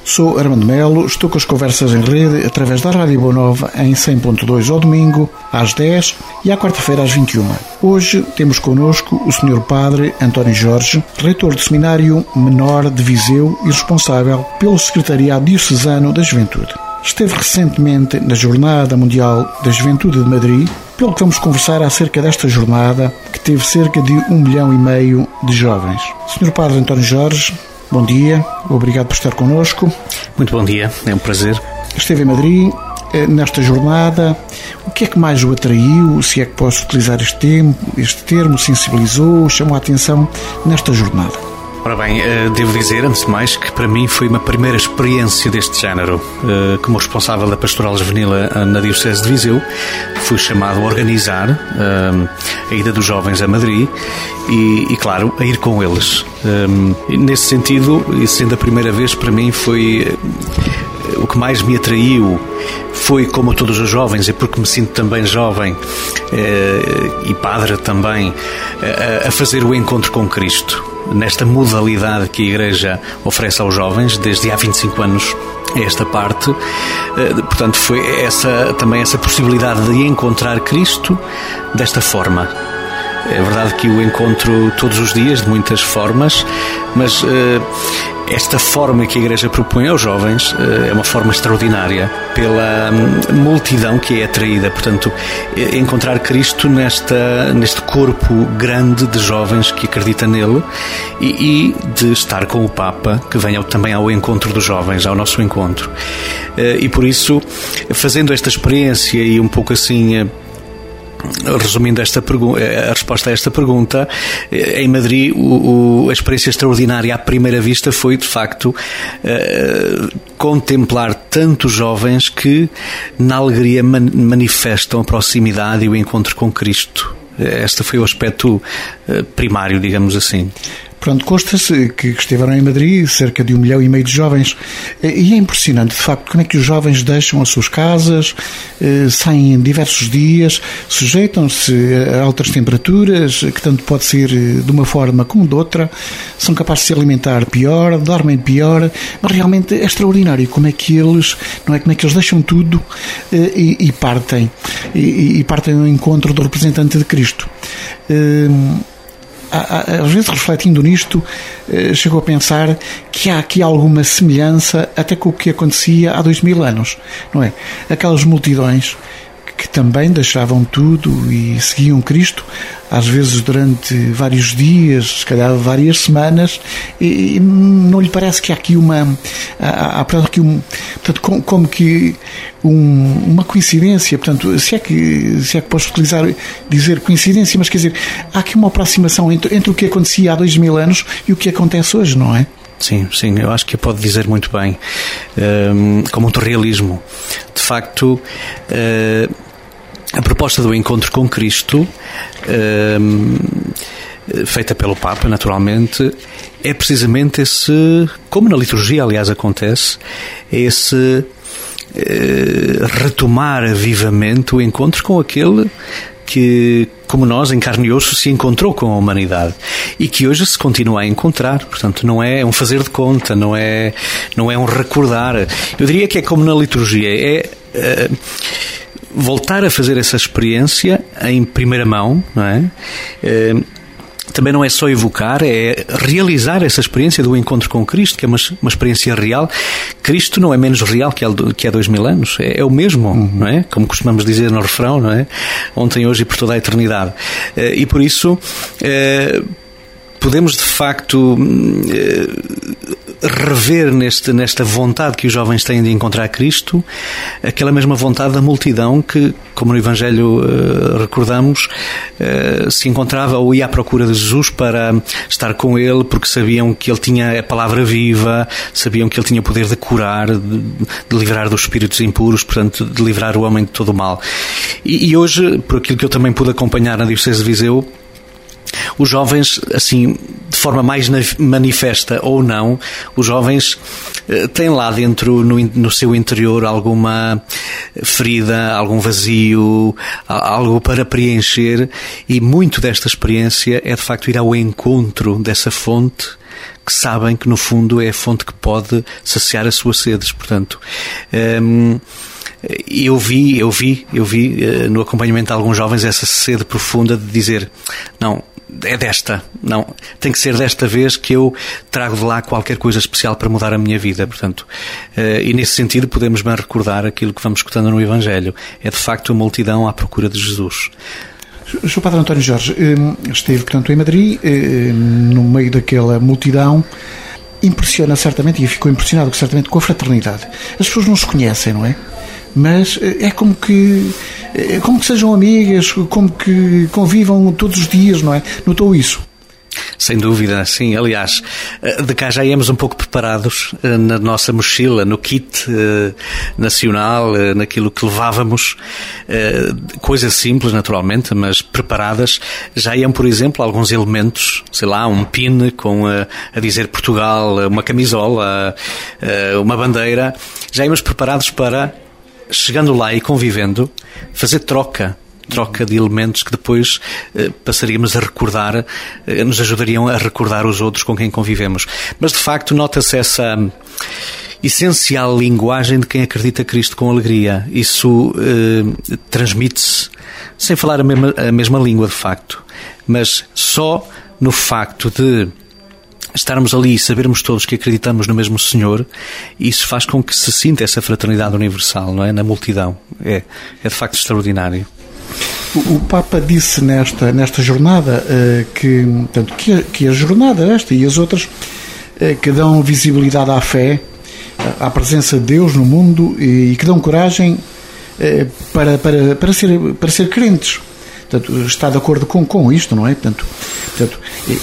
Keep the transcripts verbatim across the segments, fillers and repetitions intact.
Sou Armando Melo, estou com as conversas em rede através da Rádio Boa Nova em cem ponto dois ao domingo às dez e à quarta-feira às vinte e uma. Hoje temos connosco o senhor Padre António Jorge, reitor do Seminário Menor de Viseu e responsável pelo Secretariado Diocesano da Juventude. Esteve recentemente na Jornada Mundial da Juventude de Madrid, pelo que vamos conversar acerca desta jornada que teve cerca de um milhão e meio de jovens. senhor Padre António Jorge, bom dia, obrigado por estar connosco. Muito bom dia, é um prazer. Esteve em Madrid, nesta jornada, o que é que mais o atraiu, se é que posso utilizar este termo, este termo, sensibilizou, chamou a atenção nesta jornada? Ora bem, devo dizer, antes de mais, que para mim foi uma primeira experiência deste género. Como responsável da Pastoral Juvenil na Diocese de Viseu, fui chamado a organizar a ida dos jovens a Madrid e, e claro, a ir com eles. Nesse sentido, e sendo a primeira vez, para mim foi... O que mais me atraiu foi, como todos os jovens, e porque me sinto também jovem eh, e padre também, a, a fazer o encontro com Cristo, nesta modalidade que a Igreja oferece aos jovens, desde há vinte e cinco anos a esta parte. Eh, portanto, foi essa, também essa possibilidade de encontrar Cristo desta forma. É verdade que o encontro todos os dias, de muitas formas, mas eh, esta forma que a Igreja propõe aos jovens eh, é uma forma extraordinária pela hum, multidão que é atraída. Portanto, eh, encontrar Cristo nesta, neste corpo grande de jovens que acredita nele e, e de estar com o Papa, que vem ao, também ao encontro dos jovens, ao nosso encontro. Eh, e por isso, fazendo esta experiência e um pouco assim... Eh, Resumindo esta pergu- a resposta a esta pergunta, em Madrid o, o, a experiência extraordinária à primeira vista foi, de facto, uh, contemplar tantos jovens que na alegria man- manifestam a proximidade e o encontro com Cristo. Este foi o aspecto uh, primário, digamos assim. Pronto, consta-se que estiveram em Madrid cerca de um milhão e meio de jovens e é impressionante, de facto, como é que os jovens deixam as suas casas, saem em diversos dias, sujeitam-se a altas temperaturas, que tanto pode ser de uma forma como de outra, são capazes de se alimentar pior, dormem pior, mas realmente é extraordinário como é que eles, não é, como é que eles deixam tudo e, e partem, e, e partem ao encontro do representante de Cristo. Às vezes, refletindo nisto, chego a pensar que há aqui alguma semelhança até com o que acontecia há dois mil anos, não é? Aquelas multidões que também deixavam tudo e seguiam Cristo, às vezes durante vários dias, se calhar várias semanas, e não lhe parece que há aqui uma há, há aqui um, portanto, como, como que um, uma coincidência, portanto, se é que se é que posso utilizar dizer coincidência, mas quer dizer, há aqui uma aproximação entre, entre o que acontecia há dois mil anos e o que acontece hoje, não é? Sim, sim, eu acho que pode dizer muito bem, um, com muito realismo. De facto, uh, a proposta do encontro com Cristo, um, feita pelo Papa, naturalmente, é precisamente esse, como na liturgia, aliás, acontece, é esse uh, retomar vivamente o encontro com aquele que, como nós, em carne e osso, se encontrou com a humanidade e que hoje se continua a encontrar. Portanto, não é um fazer de conta, não é, não é um recordar. Eu diria que é como na liturgia, é uh, voltar a fazer essa experiência em primeira mão, não é? Uh, Também não é só evocar, é realizar essa experiência do encontro com Cristo, que é uma, uma experiência real. Cristo não é menos real que há, que há dois mil anos, é, é o mesmo, uhum. não é? Como costumamos dizer no refrão, não é? Ontem, hoje e por toda a eternidade. E por isso, podemos de facto rever neste, nesta vontade que os jovens têm de encontrar Cristo, aquela mesma vontade da multidão que, como no Evangelho uh, recordamos, uh, se encontrava ou ia à procura de Jesus para estar com ele, porque sabiam que ele tinha a palavra viva, sabiam que ele tinha o poder de curar, de, de livrar dos espíritos impuros, portanto, de livrar o homem de todo o mal. E, e hoje, por aquilo que eu também pude acompanhar na Diocese de Viseu, os jovens, assim, de forma mais manifesta ou não, os jovens têm lá dentro, no, no seu interior, alguma ferida, algum vazio, algo para preencher, e muito desta experiência é de facto ir ao encontro dessa fonte que sabem que no fundo é a fonte que pode saciar as suas sedes. Portanto, hum, eu vi, eu vi, eu vi no acompanhamento de alguns jovens essa sede profunda de dizer, não, é desta, não, tem que ser desta vez que eu trago de lá qualquer coisa especial para mudar a minha vida. Portanto, e nesse sentido podemos bem recordar aquilo que vamos escutando no Evangelho. É de facto a multidão à procura de Jesus. O senhor Padre António Jorge esteve, portanto, em Madrid, no meio daquela multidão. Impressiona certamente, e ficou impressionado certamente com a fraternidade. As pessoas não se conhecem, não é? Mas é como que, é como que sejam amigas, como que convivam todos os dias, não é? Notou isso? Sem dúvida, sim. Aliás, de cá já íamos um pouco preparados na nossa mochila, no kit nacional, naquilo que levávamos, coisas simples naturalmente, mas preparadas. Já iam, por exemplo, alguns elementos, sei lá, um pin com a, a dizer Portugal, uma camisola, uma bandeira. Já íamos preparados para, chegando lá e convivendo, fazer troca. troca de elementos que depois eh, passaríamos a recordar, eh, nos ajudariam a recordar os outros com quem convivemos. Mas de facto nota-se essa essencial linguagem de quem acredita Cristo com alegria. Isso eh, transmite-se, sem falar a mesma, a mesma língua de facto, mas só no facto de estarmos ali e sabermos todos que acreditamos no mesmo Senhor, isso faz com que se sinta essa fraternidade universal, não é? Na multidão. É, é de facto extraordinário. O Papa disse nesta, nesta jornada uh, que, portanto, que, a, que a jornada esta e as outras uh, que dão visibilidade à fé, à presença de Deus no mundo e, e que dão coragem uh, para, para, para, ser, para ser crentes. Portanto, está de acordo com, com isto, não é? Portanto, portanto,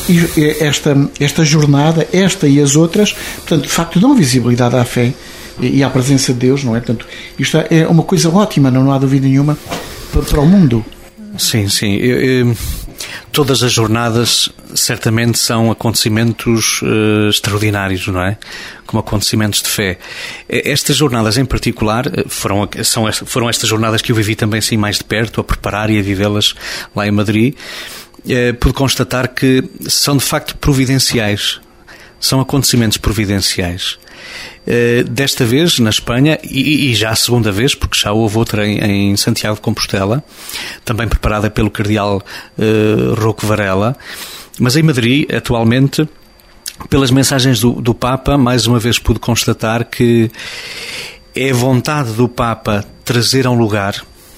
esta, esta jornada, esta e as outras, portanto, de facto dão visibilidade à fé e, e à presença de Deus, não é? Portanto, isto é uma coisa ótima, não há dúvida nenhuma, para, para o mundo. Sim, sim. Eu, eu, todas as jornadas certamente são acontecimentos uh, extraordinários, não é? Como acontecimentos de fé. Estas jornadas em particular foram, são, foram estas jornadas que eu vivi também assim mais de perto, a preparar e a vivê-las lá em Madrid. Uh, pude constatar que são de facto providenciais. São acontecimentos providenciais. Uh, desta vez na Espanha, e, e já a segunda vez, porque já houve outra em, em Santiago de Compostela, também preparada pelo cardeal uh, Roque Varela, mas em Madrid, atualmente, pelas mensagens do, do Papa, mais uma vez pude constatar que é a vontade do Papa trazer a um lugar,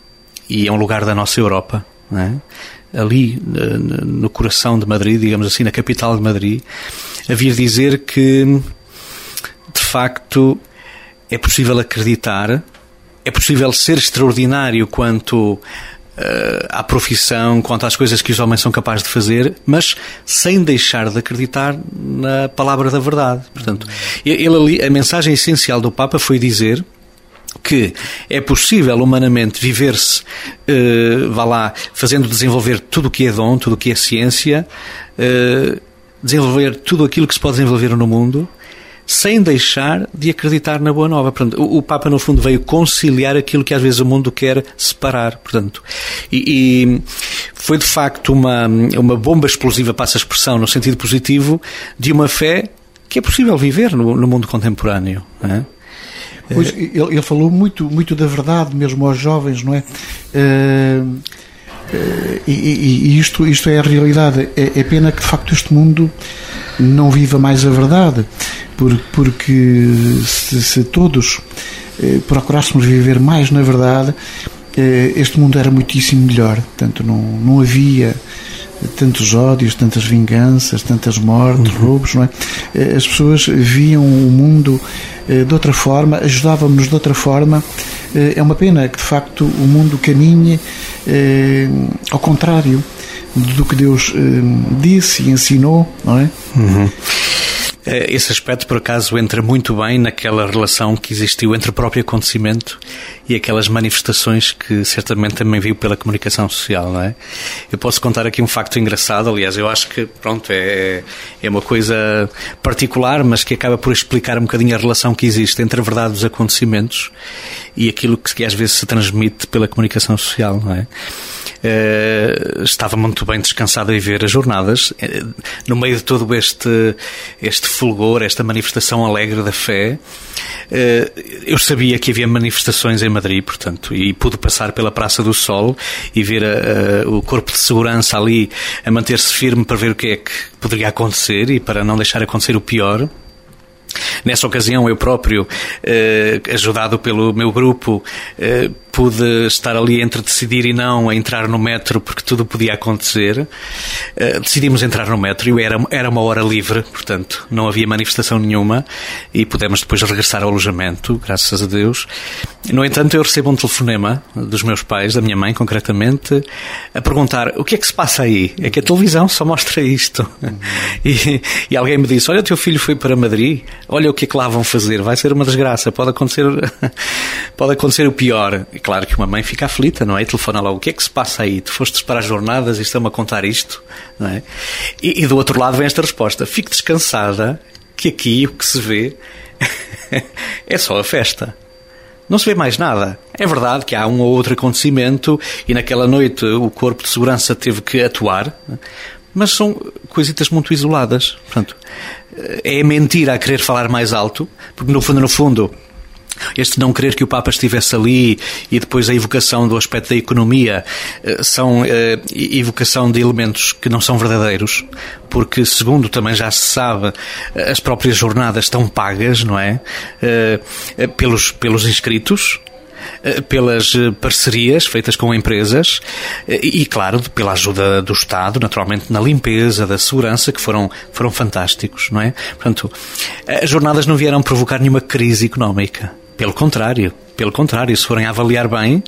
e é um lugar da nossa Europa, não é? Ali no coração de Madrid, digamos assim, na capital de Madrid, a vir dizer que de facto é possível acreditar, é possível ser extraordinário quanto uh, à profissão, quanto às coisas que os homens são capazes de fazer, mas sem deixar de acreditar na palavra da verdade. Portanto, ele ali, a mensagem essencial do Papa foi dizer que é possível humanamente viver-se, uh, vá lá, fazendo desenvolver tudo o que é dom, tudo o que é ciência, uh, desenvolver tudo aquilo que se pode desenvolver no mundo, sem deixar de acreditar na Boa Nova. Portanto, o, o Papa, no fundo, veio conciliar aquilo que às vezes o mundo quer separar. Portanto, e, e foi de facto uma, uma bomba explosiva, passa a expressão, no sentido positivo, de uma fé que é possível viver no, no mundo contemporâneo, não é? Pois, ele, ele falou muito, muito da verdade, mesmo aos jovens, não é? Uh, uh, e e isto, isto é a realidade. É, é pena que, de facto, este mundo não viva mais a verdade, porque, porque se, se todos uh, procurássemos viver mais na verdade, uh, este mundo era muitíssimo melhor. Portanto, não, não havia tantos ódios, tantas vinganças, tantas mortes, uhum. roubos, não é? As pessoas viam o mundo de outra forma, ajudavam-nos de outra forma. É uma pena que, de facto, o mundo caminhe ao contrário do que Deus disse e ensinou, não é? Uhum. Esse aspecto, por acaso, entra muito bem naquela relação que existiu entre o próprio acontecimento e aquelas manifestações que certamente também viu pela comunicação social, não é? Eu posso contar aqui um facto engraçado, aliás, eu acho que, pronto, é, é uma coisa particular, mas que acaba por explicar um bocadinho a relação que existe entre a verdade dos acontecimentos e aquilo que, que às vezes se transmite pela comunicação social, não é? uh, estava muito bem descansado a ver as jornadas. Uh, no meio de todo este, este fulgor, esta manifestação alegre da fé, uh, eu sabia que havia manifestações em Madrid, portanto, e pude passar pela Praça do Sol e ver a, a, o corpo de segurança ali a manter-se firme para ver o que é que poderia acontecer e para não deixar acontecer o pior. Nessa ocasião, eu próprio, eh, ajudado pelo meu grupo, eh, pude estar ali entre decidir e não a entrar no metro, porque tudo podia acontecer. Uh, decidimos entrar no metro e era, era uma hora livre, portanto não havia manifestação nenhuma e pudemos depois regressar ao alojamento, graças a Deus. No entanto, eu recebo um telefonema dos meus pais, da minha mãe concretamente, a perguntar: o que é que se passa aí? É que a televisão só mostra isto. Uhum. E, e alguém me disse: olha, o teu filho foi para Madrid, olha o que é que lá vão fazer, vai ser uma desgraça, pode acontecer, pode acontecer o pior. E claro que uma mãe fica aflita, não é? E telefona logo: o que é que se passa aí? Tu fostes para as jornadas e estão-me a contar isto, não é? E, e do outro lado vem esta resposta: fique descansada, que aqui o que se vê é só a festa. Não se vê mais nada. É verdade que há um ou outro acontecimento e naquela noite o corpo de segurança teve que atuar, mas são coisitas muito isoladas. Portanto, é mentira a querer falar mais alto, porque no fundo, no fundo, este não querer que o Papa estivesse ali e depois a evocação do aspecto da economia são evocação de elementos que não são verdadeiros, porque, segundo também já se sabe, as próprias jornadas estão pagas, não é? Pelos, pelos inscritos, pelas parcerias feitas com empresas e, claro, pela ajuda do Estado, naturalmente, na limpeza, da segurança, que foram, foram fantásticos, não é? Portanto, as jornadas não vieram provocar nenhuma crise económica. Pelo contrário, pelo contrário, se forem a avaliar bem,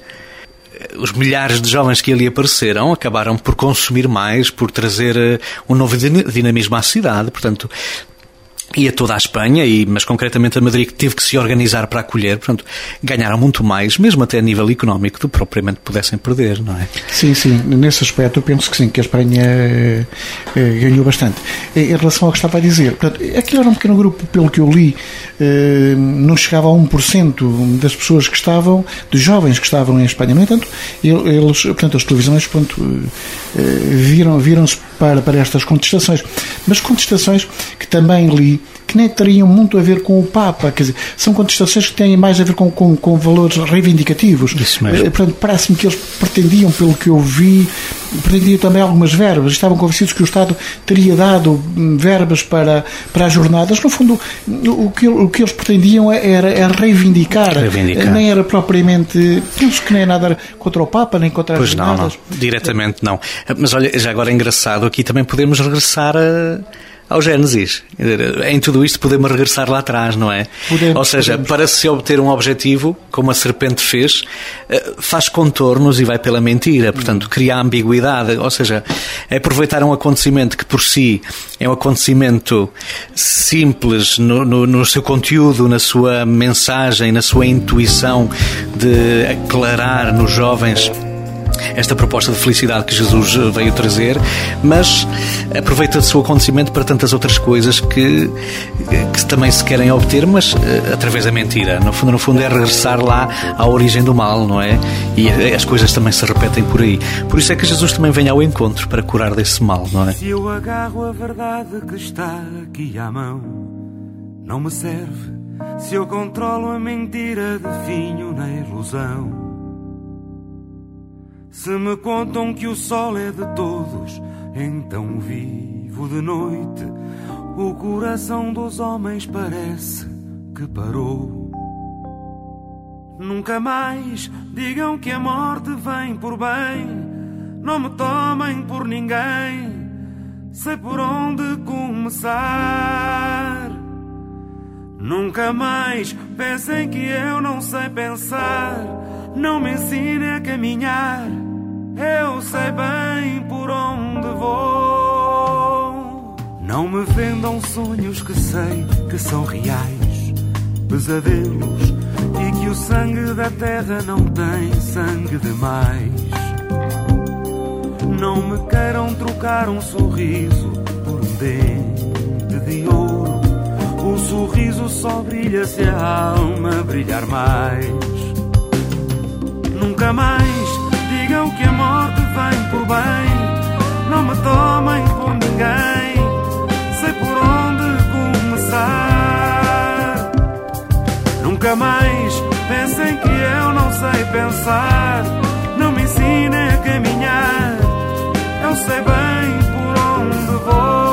os milhares de jovens que ali apareceram acabaram por consumir mais, por trazer um novo dinamismo à cidade, portanto, e a toda a Espanha, e, mas concretamente a Madrid, que teve que se organizar para acolher, portanto, ganharam muito mais, mesmo até a nível económico, do que propriamente pudessem perder, não é? Sim, sim, nesse aspecto eu penso que sim, que a Espanha eh, ganhou bastante. Em relação ao que estava a dizer, portanto, aquilo era um pequeno grupo, pelo que eu li, eh, não chegava a um por cento das pessoas que estavam, dos jovens que estavam em Espanha. No entanto, eles, portanto, as televisões, portanto, eh, viram, viram-se para, para estas contestações, mas contestações que também li, que nem teriam muito a ver com o Papa, quer dizer, são contestações que têm mais a ver com, com, com valores reivindicativos. Isso mesmo. Portanto, parece-me que eles pretendiam, pelo que eu vi, pretendiam também algumas verbas, estavam convencidos que o Estado teria dado verbas para, para as jornadas. No fundo, o que, o que eles pretendiam era, era reivindicar, reivindicar, nem era propriamente, penso que nem nada contra o Papa, nem contra as pois jornadas. Não, não, diretamente não. Mas olha, já agora é engraçado, aqui também podemos regressar a... ao Gênesis. Em tudo isto podemos regressar lá atrás, não é? Podemos, Ou seja, podemos. Para se obter um objetivo, como a serpente fez, faz contornos e vai pela mentira, portanto cria ambiguidade, ou seja, é aproveitar um acontecimento que por si é um acontecimento simples no, no, no seu conteúdo, na sua mensagem, na sua intuição de aclarar nos jovens esta proposta de felicidade que Jesus veio trazer, mas aproveita-se o acontecimento para tantas outras coisas que, que também se querem obter, mas através da mentira. No fundo, no fundo é regressar lá à origem do mal, não é? E as coisas também se repetem por aí. Por isso é que Jesus também vem ao encontro para curar desse mal, não é? Se eu agarro a verdade que está aqui à mão, não me serve. Se eu controlo a mentira, definho na ilusão. Se me contam que o sol é de todos, então vivo de noite. O coração dos homens parece que parou. Nunca mais digam que a morte vem por bem. Não me tomem por ninguém. Sei por onde começar. Nunca mais pensem que eu não sei pensar. Não me ensine a caminhar. Eu sei bem por onde vou. Não me vendam sonhos que sei que são reais, pesadelos, e que o sangue da terra não tem sangue demais. Não me queiram trocar um sorriso por um dente de ouro. O sorriso só brilha se a alma brilhar mais. Nunca mais digam que a morte vem por bem. Não me tomem por ninguém, sei por onde começar. Nunca mais pensem que eu não sei pensar. Não me ensinem a caminhar, eu sei bem por onde vou.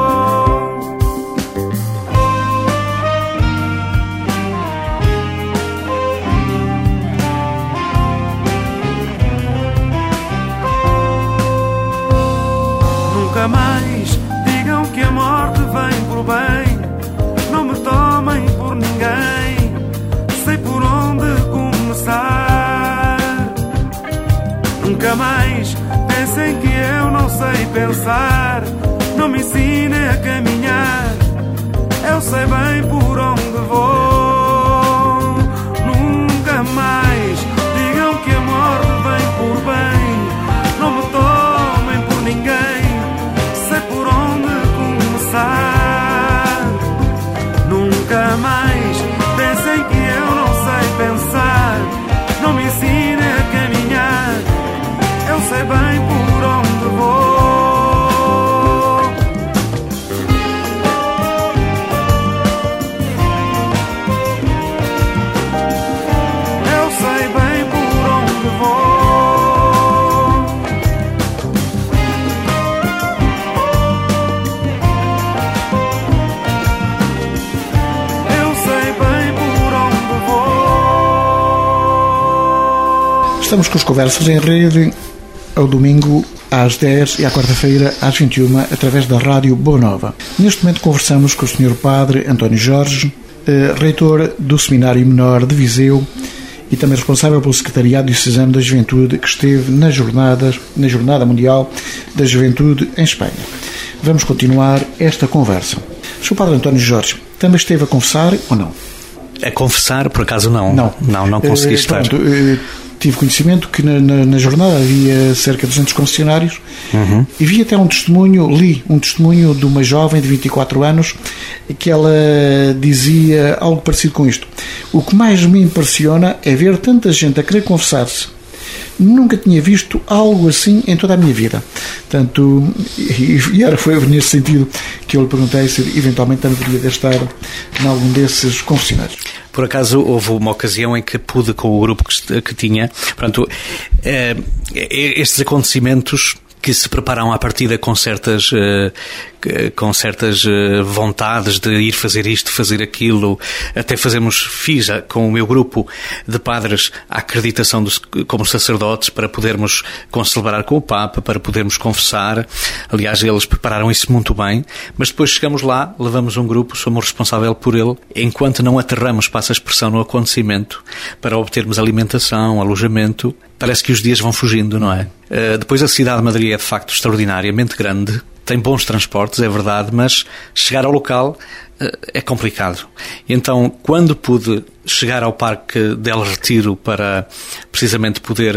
Nunca mais digam que a morte vem por bem. Não me tomem por ninguém, sei por onde começar. Nunca mais pensem que eu não sei pensar. Não me ensinem a caminhar, eu sei bem por onde vou. Nunca mais digam que a morte vem por bem. Não me tomem por ninguém, sei por onde começar. Nunca mais pensem que eu não sei pensar. Não me ensinem a caminhar, eu sei bem por onde vou. Eu sei bem por onde vou. Eu sei bem por onde vou. Estamos com as conversas em rede ao domingo às dez e à quarta-feira às vinte e uma, através da Rádio Boa Nova. Neste momento conversamos com o senhor Padre António Jorge, eh, reitor do Seminário Menor de Viseu e também responsável pelo Secretariado Diocesano da Juventude, que esteve nas jornadas, na Jornada Mundial da Juventude em Espanha. Vamos continuar esta conversa. O senhor Padre António Jorge também esteve a confessar ou não? A confessar, por acaso, não. Não, não, não consegui eh, estar. Pronto, eh, tive conhecimento que na, na, na jornada havia cerca de duzentos confessionários. Uhum. E vi até um testemunho, li um testemunho de uma jovem de vinte e quatro anos, que ela dizia algo parecido com isto: o que mais me impressiona é ver tanta gente a querer confessar-se. Nunca tinha visto algo assim em toda a minha vida. Portanto, e, e era, foi nesse sentido que eu lhe perguntei se eventualmente também poderia estar em algum desses confessionários. Por acaso houve uma ocasião em que pude, com o grupo que, que tinha, portanto, eh, estes acontecimentos que se preparam à partida com certas, com certas vontades de ir fazer isto, fazer aquilo. Até fazemos, fiz com o meu grupo de padres a acreditação dos, como sacerdotes para podermos concelebrar com o Papa, para podermos confessar. Aliás, eles prepararam isso muito bem, mas depois chegamos lá, levamos um grupo, somos responsáveis por ele, enquanto não aterramos, passa a expressão, no acontecimento, para obtermos alimentação, alojamento, parece que os dias vão fugindo, não é? Uh, depois a cidade de Madrid é de facto extraordinariamente grande, tem bons transportes, é verdade, mas chegar ao local uh, é complicado. Então, quando pude chegar ao Parque del Retiro para precisamente poder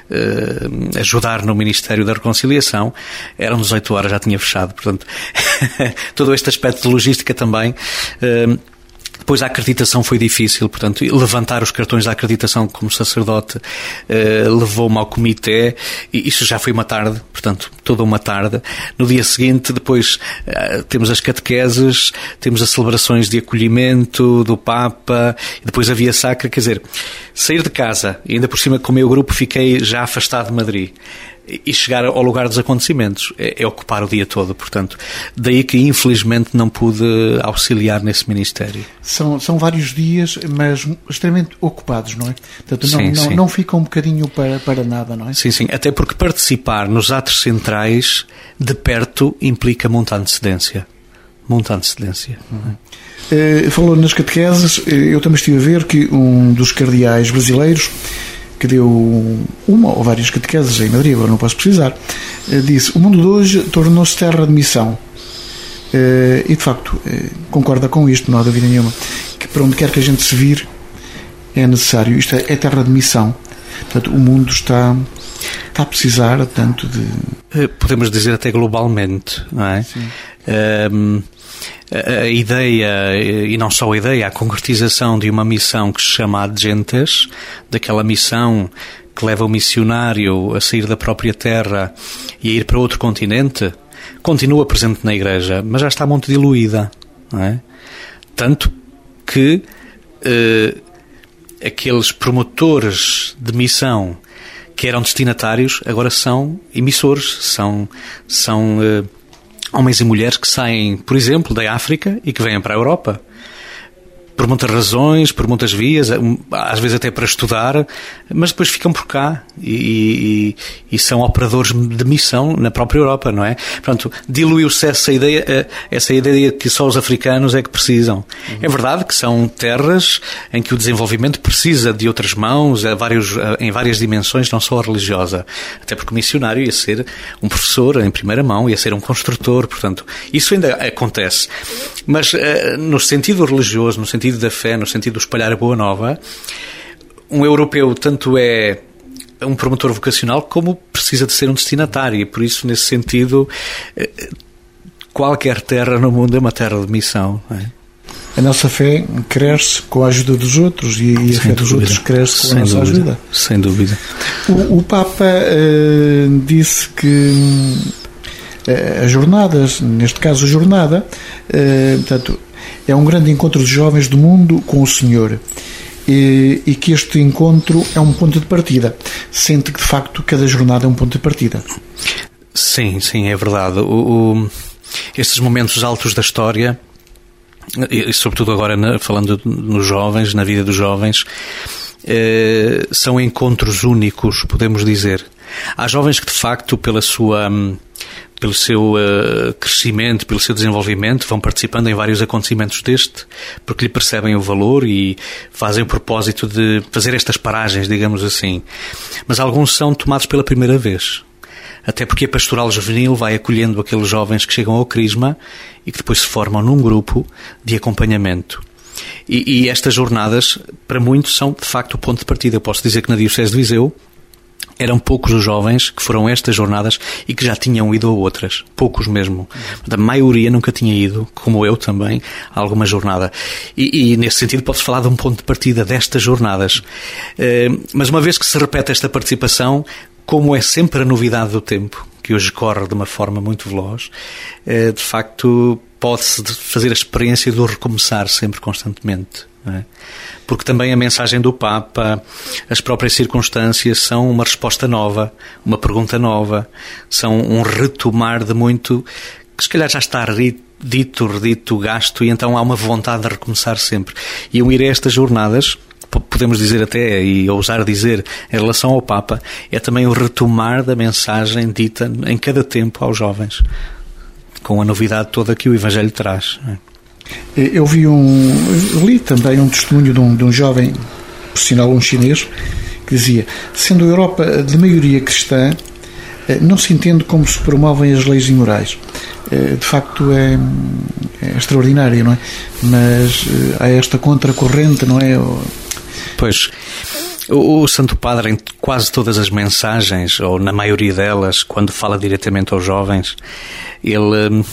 uh, ajudar no Ministério da Reconciliação, eram dezoito horas, já tinha fechado, portanto, todo este aspecto de logística também. Uh, Depois a acreditação foi difícil, portanto, levantar os cartões da acreditação como sacerdote eh, levou-me ao comitê, e isso já foi uma tarde, portanto, toda uma tarde. No dia seguinte, depois eh, temos as catequeses, temos as celebrações de acolhimento do Papa, e depois a Via Sacra, quer dizer, sair de casa, e ainda por cima com o meu grupo fiquei já afastado de Madrid, e chegar ao lugar dos acontecimentos é, é ocupar o dia todo, portanto, daí que infelizmente não pude auxiliar nesse ministério. São, são vários dias, mas extremamente ocupados, não é? Portanto, não, sim, não, sim. não fica um bocadinho para, para nada, não é? Sim, sim, até porque participar nos atos centrais de perto implica muita antecedência. Muita antecedência. Uhum. Uh, falou nas catequeses, eu também estive a ver que um dos cardeais brasileiros que deu uma ou várias catequeses em Madrid, agora não posso precisar, disse: o mundo de hoje tornou-se terra de missão. E de facto concorda com isto, não há dúvida nenhuma, que para onde quer que a gente se vir é necessário, isto é terra de missão. Portanto, o mundo está está a precisar tanto de... Podemos dizer até globalmente, não é? Sim. Um, a ideia, e não só a ideia, a concretização de uma missão que se chama Ad Gentes, daquela missão que leva o missionário a sair da própria terra e a ir para outro continente, continua presente na Igreja, mas já está muito diluída, não é? Tanto que uh, aqueles promotores de missão que eram destinatários agora são emissores, são, são uh, homens e mulheres que saem, por exemplo, da África e que vêm para a Europa. Por muitas razões, por muitas vias, às vezes até para estudar, mas depois ficam por cá e, e, e são operadores de missão na própria Europa, não é? Portanto, diluiu-se essa ideia, essa ideia que só os africanos é que precisam. Uhum. É verdade que são terras em que o desenvolvimento precisa de outras mãos, a vários, em várias dimensões, não só a religiosa. Até porque o missionário ia ser um professor em primeira mão, ia ser um construtor, portanto, isso ainda acontece. Mas no sentido religioso, no sentido da fé, no sentido de espalhar a boa nova, um europeu tanto é um promotor vocacional como precisa de ser um destinatário, e por isso, nesse sentido, qualquer terra no mundo é uma terra de missão, não é? A nossa fé cresce com a ajuda dos outros e, e a fé dos outros cresce com a nossa ajuda. Sem dúvida. O, o Papa uh, disse que uh, as jornadas, neste caso a jornada, uh, portanto, é um grande encontro de jovens do mundo com o Senhor, e, e que este encontro é um ponto de partida. Sente que, de facto, cada jornada é um ponto de partida. Sim, sim, é verdade. O, o, estes momentos altos da história, e sobretudo agora na, falando nos jovens, na vida dos jovens, eh, são encontros únicos, podemos dizer. Há jovens que, de facto, pela sua... pelo seu uh, crescimento, pelo seu desenvolvimento, vão participando em vários acontecimentos deste, porque lhe percebem o valor e fazem o propósito de fazer estas paragens, digamos assim. Mas alguns são tomados pela primeira vez. Até porque a pastoral juvenil vai acolhendo aqueles jovens que chegam ao crisma e que depois se formam num grupo de acompanhamento. E, e estas jornadas, para muitos, são de facto o ponto de partida. Eu posso dizer que na Diocese de Viseu eram poucos os jovens que foram a estas jornadas e que já tinham ido a outras. Poucos mesmo. A maioria nunca tinha ido, como eu também, a alguma jornada. E, e nesse sentido pode-se falar de um ponto de partida destas jornadas. Uh, mas uma vez que se repete esta participação, como é sempre a novidade do tempo, que hoje corre de uma forma muito veloz, uh, de facto pode-se fazer a experiência do recomeçar sempre constantemente. Não é? Porque também a mensagem do Papa, as próprias circunstâncias são uma resposta nova, uma pergunta nova, são um retomar de muito que se calhar já está dito, redito, gasto, e então há uma vontade de recomeçar sempre. E eu ir a estas jornadas, podemos dizer até, e ousar dizer, em relação ao Papa, é também o retomar da mensagem dita em cada tempo aos jovens, com a novidade toda que o Evangelho traz. Não é? Eu vi um, li também um testemunho de um, de um jovem, por sinal um chinês, que dizia: sendo a Europa de maioria cristã, não se entende como se promovem as leis imorais. De facto é, é extraordinário, não é? Mas há esta contracorrente, não é? Pois, o, o Santo Padre, em quase todas as mensagens, ou na maioria delas, quando fala diretamente aos jovens, ele...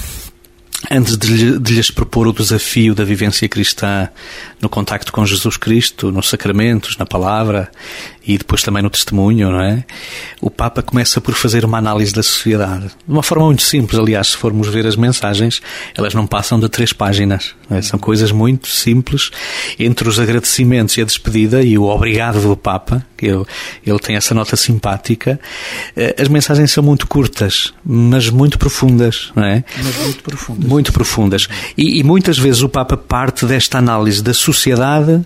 antes de, de lhes propor o desafio da vivência cristã no contacto com Jesus Cristo, nos sacramentos, na palavra e depois também no testemunho, não é? O Papa começa por fazer uma análise da sociedade. De uma forma muito simples, aliás, se formos ver as mensagens, elas não passam de três páginas. Não é? São coisas muito simples, entre os agradecimentos e a despedida e o obrigado do Papa, que ele, ele tem essa nota simpática. As mensagens são muito curtas, mas muito profundas, não é? Mas muito profundas. Muito profundas. E, e muitas vezes o Papa parte desta análise da sociedade,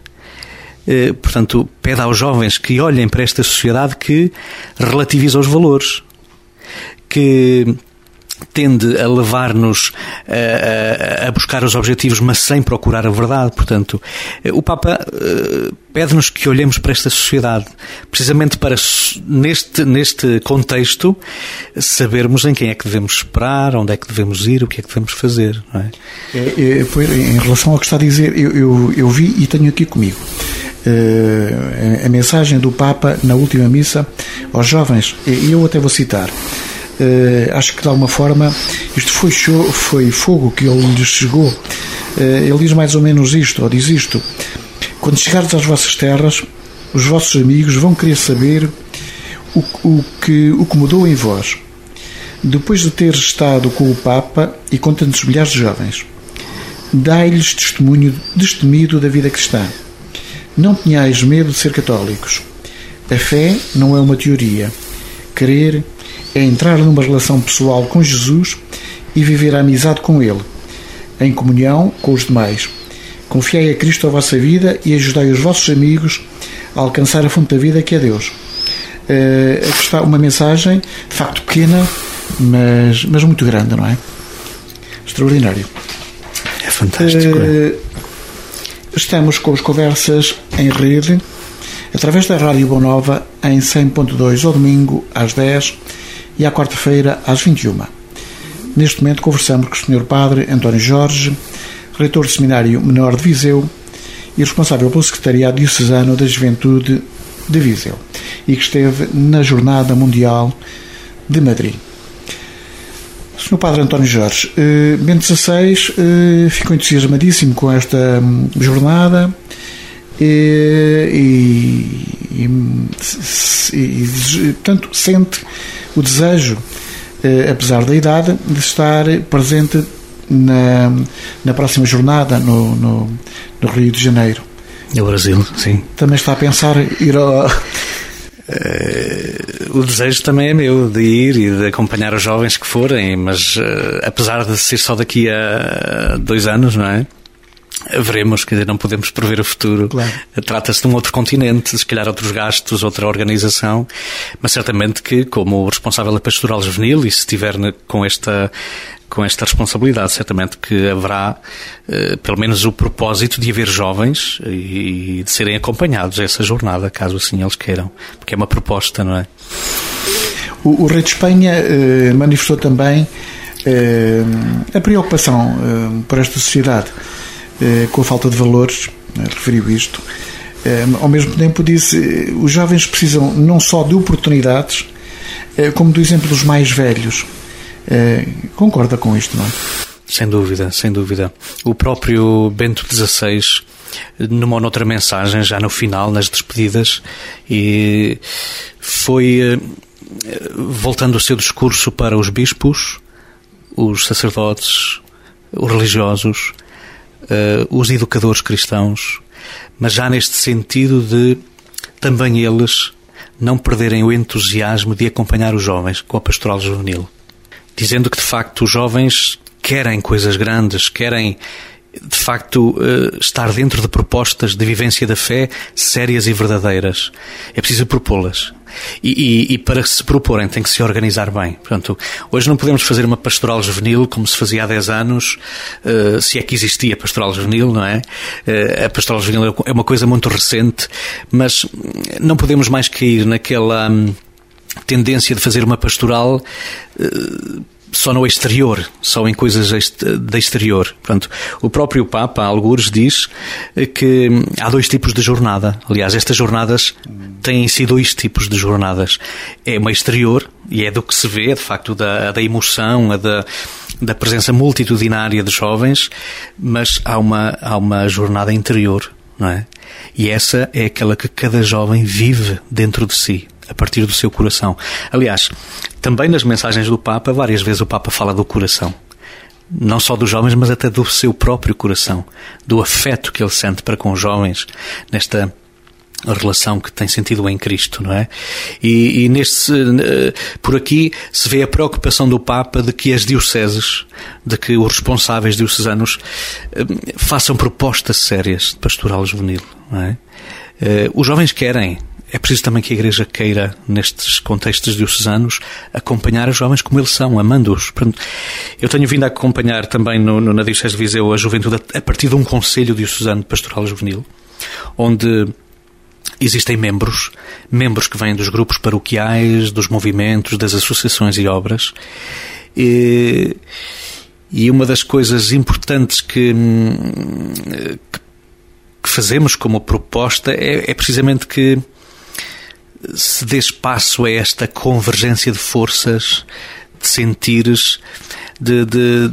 eh, portanto, pede aos jovens que olhem para esta sociedade que relativiza os valores, que tende a levar-nos a, a, a buscar os objetivos, mas sem procurar a verdade. Portanto, o Papa uh, pede-nos que olhemos para esta sociedade, precisamente para, neste, neste contexto, sabermos em quem é que devemos esperar, onde é que devemos ir, o que é que devemos fazer. Não é? É, é, em relação ao que está a dizer, eu, eu, eu vi e tenho aqui comigo. a mensagem do Papa na última missa aos jovens, e eu até vou citar. Acho que de alguma forma isto foi, show, foi fogo que ele lhes chegou. Ele diz mais ou menos isto, ou diz isto: quando chegares às vossas terras, os vossos amigos vão querer saber o, o, que, o que mudou em vós, depois de teres estado com o Papa e com tantos milhares de jovens. Dai-lhes testemunho destemido da vida cristã. Não tenhais medo de ser católicos. A fé não é uma teoria. Crer é entrar numa relação pessoal com Jesus e viver a amizade com Ele, em comunhão com os demais. Confiai a Cristo a vossa vida e ajudai os vossos amigos a alcançar a fonte da vida que é Deus. Uh, aqui está uma mensagem, de facto pequena, mas, mas muito grande, não é? Extraordinário. É fantástico. Uh, estamos com as conversas em rede, através da Rádio Boa Nova, em cem ponto dois, ao domingo às dez e à quarta-feira às vinte e uma. Neste momento conversamos com o senhor Padre António Jorge, reitor do Seminário Menor de Viseu e responsável pelo Secretariado Diocesano da Juventude de Viseu, e que esteve na Jornada Mundial de Madrid. senhor Padre António Jorge, Bento dezasseis ficou entusiasmadíssimo com esta jornada e, e, e, e portanto, sente o desejo, apesar da idade, de estar presente na, na próxima jornada no, no, no Rio de Janeiro. No Brasil, sim. Também está a pensar ir ao... Uh, o desejo também é meu, de ir e de acompanhar os jovens que forem, mas uh, apesar de ser só daqui a dois anos, não é? Veremos, quer dizer, não podemos prever o futuro. Claro. Trata-se de um outro continente, se calhar outros gastos, outra organização, mas certamente que, como responsável da pastoral juvenil, e se estiver com esta, com esta responsabilidade, certamente que haverá eh, pelo menos o propósito de haver jovens e, e de serem acompanhados a essa jornada, caso assim eles queiram, porque é uma proposta, não é? O, o rei de Espanha eh, manifestou também eh, a preocupação eh, por esta sociedade, com a falta de valores, referiu isto. Ao mesmo tempo disse, os jovens precisam não só de oportunidades, como do exemplo dos mais velhos. Concorda com isto, não é? Sem dúvida, sem dúvida. O próprio Bento dezasseis, numa outra mensagem, já no final, nas despedidas, e foi voltando o seu discurso para os bispos, os sacerdotes, os religiosos, Uh, os educadores cristãos, mas já neste sentido de também eles não perderem o entusiasmo de acompanhar os jovens com a pastoral juvenil, dizendo que de facto os jovens querem coisas grandes, querem de facto uh, estar dentro de propostas de vivência da fé sérias e verdadeiras. É preciso propô-las. E, e, e para se proporem tem que se organizar bem. Portanto, hoje não podemos fazer uma pastoral juvenil como se fazia há dez anos, uh, se é que existia pastoral juvenil, não é? Uh, a pastoral juvenil é uma coisa muito recente, mas não podemos mais cair naquela hum, tendência de fazer uma pastoral uh, só no exterior, só em coisas de exterior. Portanto, o próprio Papa, algures, diz que há dois tipos de jornada. Aliás, estas jornadas têm em si dois tipos de jornadas. É uma exterior, e é do que se vê, de facto, da, da emoção, a da, da presença multitudinária de jovens, mas há uma, há uma jornada interior, não é? E essa é aquela que cada jovem vive dentro de si, a partir do seu coração. Aliás, também nas mensagens do Papa, várias vezes o Papa fala do coração. Não só dos jovens, mas até do seu próprio coração, do afeto que ele sente para com os jovens, nesta relação que tem sentido em Cristo, não é? E, e neste, por aqui se vê a preocupação do Papa de que as dioceses, de que os responsáveis diocesanos façam propostas sérias de pastoral juvenil, não é? Os jovens querem. É preciso também que a Igreja queira, nestes contextos diocesanos, acompanhar os jovens como eles são, amando-os. Eu tenho vindo a acompanhar também no, no, na Diocese de Viseu a juventude a partir de um Conselho Diocesano de Pastoral Juvenil, onde existem membros, membros que vêm dos grupos paroquiais, dos movimentos, das associações e obras. E, e uma das coisas importantes que, que que fazemos como proposta é, é precisamente que se dê espaço a esta convergência de forças, de sentires, de, de,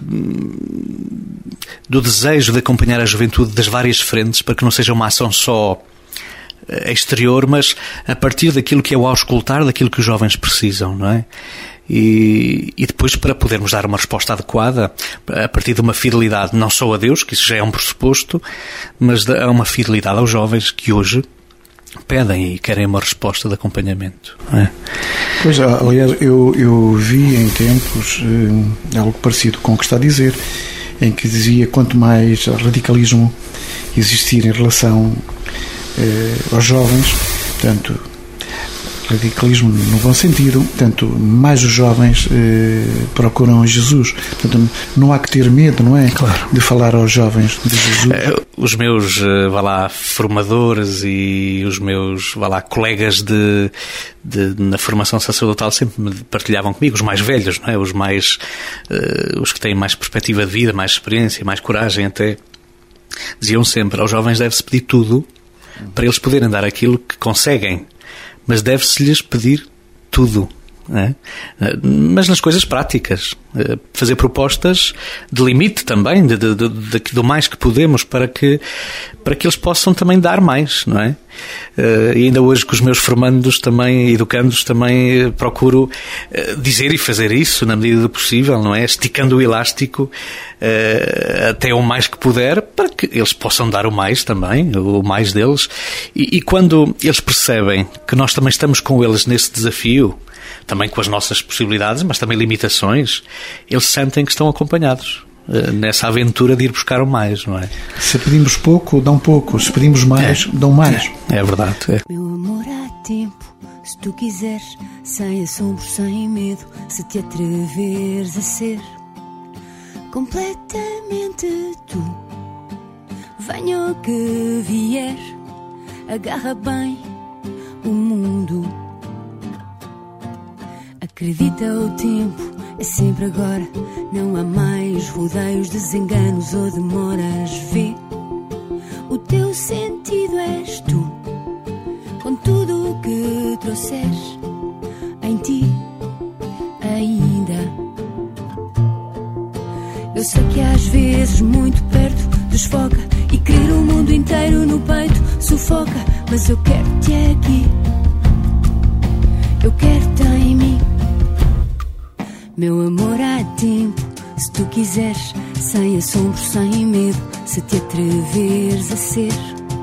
do desejo de acompanhar a juventude das várias frentes, para que não seja uma ação só exterior, mas a partir daquilo que é o auscultar, daquilo que os jovens precisam, não é? E, e depois, para podermos dar uma resposta adequada, a partir de uma fidelidade não só a Deus, que isso já é um pressuposto, mas a uma fidelidade aos jovens que hoje pedem e querem uma resposta de acompanhamento, não é? Pois, aliás, eu, eu vi em tempos eh, algo parecido com o que está a dizer, em que dizia quanto mais radicalismo existir em relação eh, aos jovens, portanto, radicalismo no bom sentido, portanto, mais os jovens eh, procuram Jesus. Portanto, não há que ter medo, não é? Claro. De falar aos jovens de Jesus. Os meus, vá lá, formadores e os meus, vá lá, colegas de, de, na formação sacerdotal sempre me partilhavam comigo, os mais velhos, não é? Os mais, uh, os que têm mais perspectiva de vida, mais experiência, mais coragem até, diziam sempre, aos jovens deve-se pedir tudo para eles poderem dar aquilo que conseguem. Mas deve-se-lhes pedir tudo, não é? Mas nas coisas práticas, fazer propostas de limite também, de, de, de, de, do mais que podemos, para que, para que eles possam também dar mais, não é? E ainda hoje com os meus formandos também, educandos, também procuro dizer e fazer isso na medida do possível, não é? Esticando o elástico até o mais que puder, para que eles possam dar o mais também, o mais deles. E, e quando eles percebem que nós também estamos com eles nesse desafio, também com as nossas possibilidades, mas também limitações, eles sentem que estão acompanhados nessa aventura de ir buscar o mais, não é? Se pedimos pouco, dão pouco. Se pedimos mais, é. dão mais. É, é verdade. É. Meu amor, há tempo, se tu quiseres, sem assombro, sem medo, se te atreveres a ser completamente tu, venha o que vier, agarra bem o mundo. Acredita, o tempo é sempre agora, não há mais rodeios, desenganos ou demoras. Vê, o teu sentido és tu, com tudo o que trouxeres em ti ainda. Eu sei que às vezes muito perto desfoca e querer o mundo inteiro no peito sufoca, mas eu quero-te aqui, eu quero-te em mim. Meu amor, há tempo, se tu quiseres, sem assombro, sem medo, se te atreveres a ser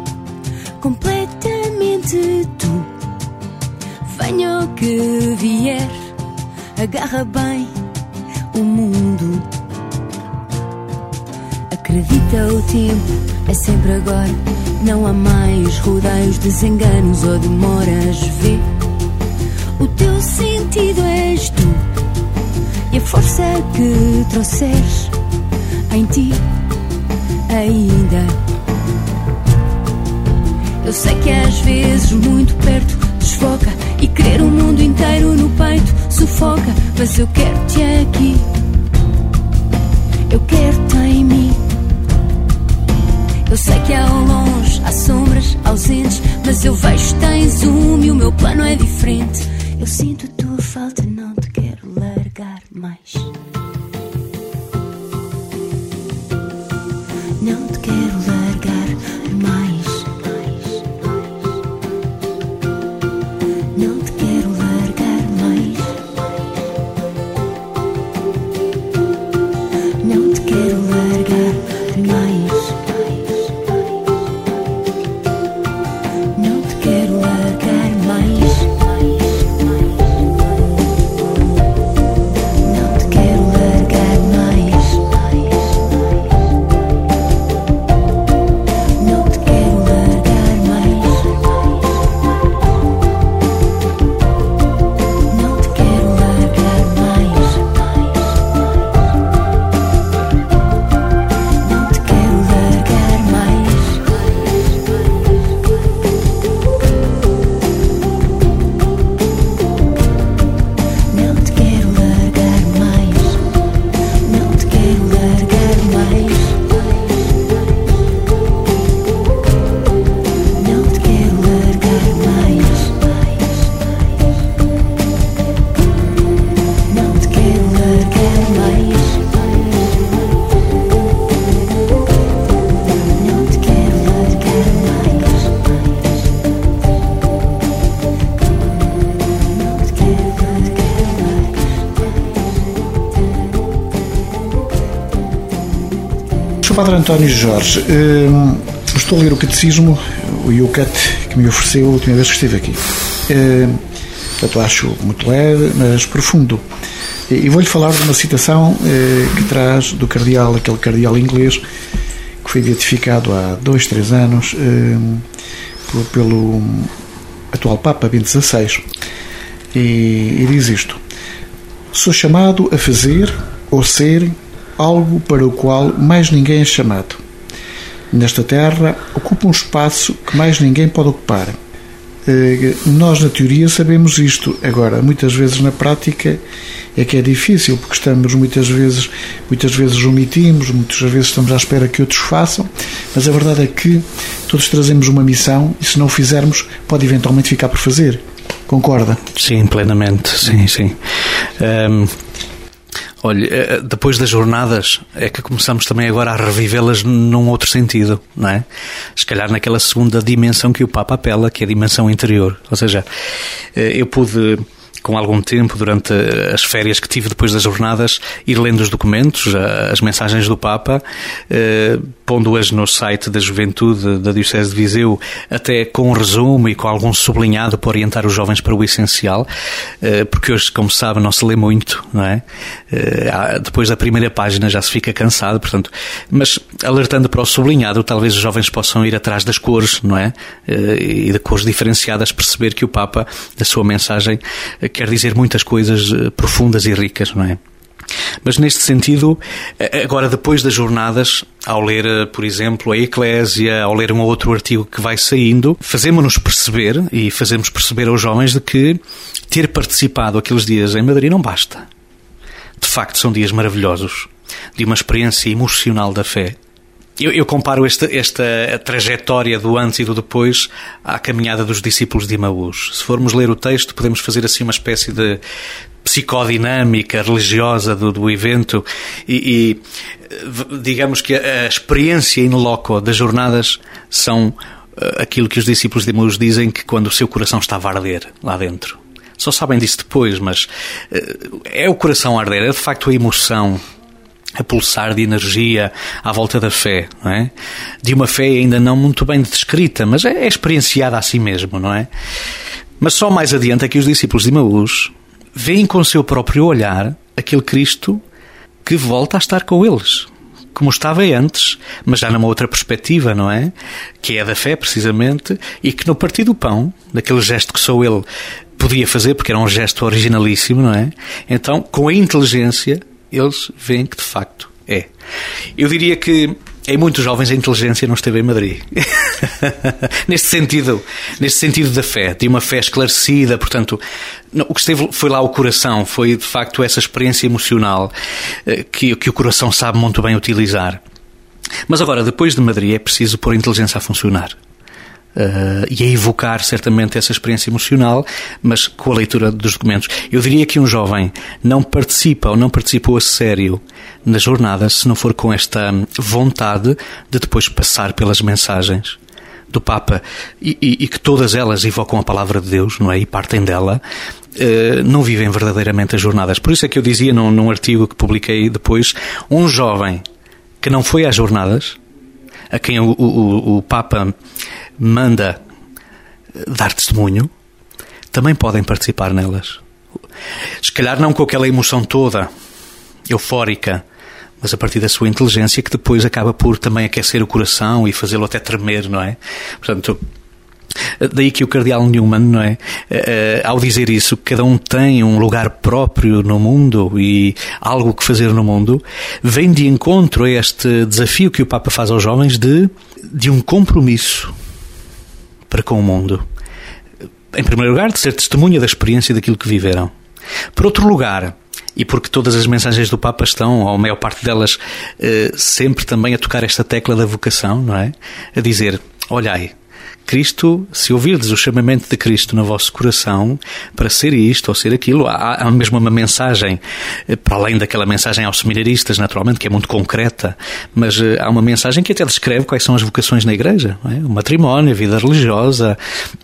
completamente tu, venha o que vier, agarra bem o mundo. Acredita, o tempo é sempre agora, não há mais rodeios, desenganos ou demoras. Vê, o teu sentido és tu, e a força que trouxeres em ti ainda. Eu sei que às vezes muito perto desfoca e querer o mundo inteiro no peito sufoca, mas eu quero-te aqui, eu quero-te em mim. Eu sei que ao longe há sombras ausentes, mas eu vejo que tens um e o meu plano é diferente. Eu sinto a tua falta, não te quero largar mais. Não te quero largar mais. Não te quero largar mais. Não te quero largar mais. Não te quero largar mais. Não te quero Padre António Jorge, hum, estou a ler o catecismo, o Yucat, que me ofereceu a última vez que estive aqui. Hum, portanto, acho muito leve, mas profundo. E vou-lhe falar de uma citação hum, que traz do cardeal, aquele cardeal inglês, que foi beatificado há dois, três anos hum, pelo atual Papa Bento dezasseis. E, e diz isto: sou chamado a fazer ou ser algo para o qual mais ninguém é chamado. Nesta terra ocupa um espaço que mais ninguém pode ocupar. Nós na teoria sabemos isto, agora muitas vezes na prática é que é difícil, porque estamos muitas vezes muitas vezes omitimos, muitas vezes estamos à espera que outros façam, mas a verdade é que todos trazemos uma missão e se não o fizermos pode eventualmente ficar por fazer. Concorda? Sim, plenamente, sim, sim. Um... Olha, depois das jornadas é que começamos também agora a revivê-las num outro sentido, não é? Se calhar naquela segunda dimensão que o Papa apela, que é a dimensão interior. Ou seja, eu pude, com algum tempo, durante as férias que tive depois das jornadas, ir lendo os documentos, as mensagens do Papa, pondo-as no site da Juventude da Diocese de Viseu, até com um resumo e com algum sublinhado para orientar os jovens para o essencial, porque hoje, como se sabe, não se lê muito, não é? Depois da primeira página já se fica cansado, portanto, mas alertando para o sublinhado, talvez os jovens possam ir atrás das cores, não é? E de cores diferenciadas, perceber que o Papa, da sua mensagem, quer dizer muitas coisas profundas e ricas, não é? Mas neste sentido, agora depois das jornadas, ao ler, por exemplo, a Eclésia, ao ler um ou outro artigo que vai saindo, fazemos-nos perceber e fazemos perceber aos jovens de que ter participado aqueles dias em Madrid não basta. De facto, são dias maravilhosos, de uma experiência emocional da fé. Eu, eu comparo esta, esta trajetória do antes e do depois à caminhada dos discípulos de Emaús. Se formos ler o texto, podemos fazer assim uma espécie de psicodinâmica religiosa do, do evento e, e digamos que a, a experiência in loco das jornadas são uh, aquilo que os discípulos de Emaús dizem, que quando o seu coração estava a arder lá dentro. Só sabem disso depois, mas uh, é o coração a arder, é de facto a emoção a pulsar de energia à volta da fé, não é? De uma fé ainda não muito bem descrita, mas é, é experienciada a si mesmo, não é? Mas só mais adiante é que os discípulos de Emaús veem com o seu próprio olhar aquele Cristo que volta a estar com eles, como estava antes, mas já numa outra perspectiva, não é? Que é a da fé, precisamente, e que no partir do pão, daquele gesto que só ele podia fazer, porque era um gesto originalíssimo, não é? Então, com a inteligência, eles veem que de facto é. Eu diria que em muitos jovens a inteligência não esteve em Madrid. neste sentido, neste sentido da fé, de uma fé esclarecida, portanto, não, o que esteve foi lá o coração, foi de facto essa experiência emocional que, que o coração sabe muito bem utilizar. Mas agora, depois de Madrid, é preciso pôr a inteligência a funcionar. Uh, e a evocar certamente essa experiência emocional, mas com a leitura dos documentos. Eu diria que um jovem não participa ou não participou a sério nas jornadas se não for com esta vontade de depois passar pelas mensagens do Papa e, e, e que todas elas evocam a palavra de Deus, não é? E partem dela. Uh, não vivem verdadeiramente as jornadas. Por isso é que eu dizia num, num artigo que publiquei depois, um jovem que não foi às jornadas, a quem o, o, o Papa manda dar testemunho, também podem participar nelas. Se calhar não com aquela emoção toda, eufórica, mas a partir da sua inteligência, que depois acaba por também aquecer o coração e fazê-lo até tremer, não é? Portanto, daí que o cardeal Newman, não é? Uh, ao dizer isso, que cada um tem um lugar próprio no mundo e algo que fazer no mundo, vem de encontro a este desafio que o Papa faz aos jovens de, de um compromisso para com o mundo. Em primeiro lugar, de ser testemunha da experiência daquilo que viveram. Por outro lugar, e porque todas as mensagens do Papa estão, ou a maior parte delas, eh, sempre também a tocar esta tecla da vocação, não é? A dizer, olhai, Cristo, se ouvirdes o chamamento de Cristo no vosso coração para ser isto ou ser aquilo, há, há mesmo uma mensagem, para além daquela mensagem aos seminaristas, naturalmente, que é muito concreta, mas há uma mensagem que até descreve quais são as vocações na Igreja, não é? O matrimónio, a vida religiosa,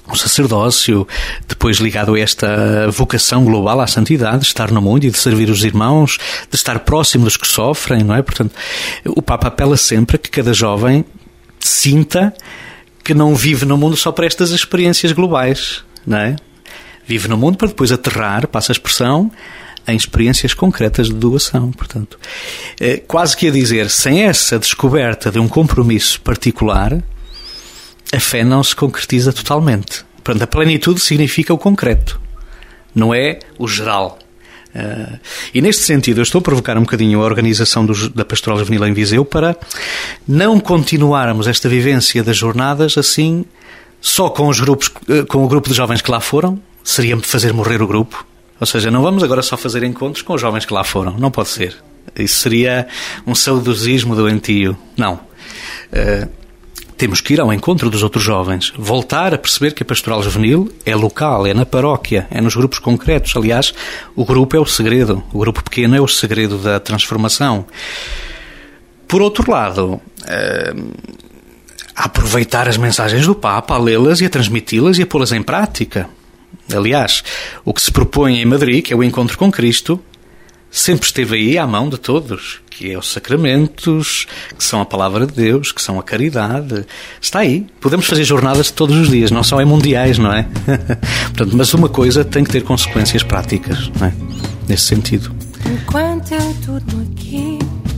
um sacerdócio, depois ligado a esta vocação global à santidade, de estar no mundo e de servir os irmãos, de estar próximo dos que sofrem, não é? Portanto, o Papa apela sempre a que cada jovem sinta que não vive no mundo só para estas experiências globais, não é? Vive no mundo para depois aterrar, passa a expressão, em experiências concretas de doação. Portanto, é quase que a dizer, sem essa descoberta de um compromisso particular, a fé não se concretiza totalmente. Portanto, a plenitude significa o concreto, não é o geral. Uh, e neste sentido, eu estou a provocar um bocadinho a organização dos, da Pastoral Juvenil em Viseu para não continuarmos esta vivência das jornadas assim, só com os grupos, com o grupo de jovens que lá foram. Seria fazer morrer o grupo. Ou seja, não vamos agora só fazer encontros com os jovens que lá foram. Não pode ser. Isso seria um saudosismo doentio. Não. Uh, temos que ir ao encontro dos outros jovens. Voltar a perceber que a Pastoral Juvenil é local, é na paróquia, é nos grupos concretos. Aliás, o grupo é o segredo. O grupo pequeno é o segredo da transformação. Por outro lado, uh, aproveitar as mensagens do Papa, a lê-las e a transmiti-las e a pô-las em prática. Aliás, o que se propõe em Madrid, que é o encontro com Cristo, sempre esteve aí à mão de todos, que é os sacramentos, que são a palavra de Deus, que são a caridade. Está aí. Podemos fazer jornadas todos os dias, não só em mundiais, não é? Portanto, mas uma coisa tem que ter consequências práticas, não é? Nesse sentido. Enquanto eu durmo aqui,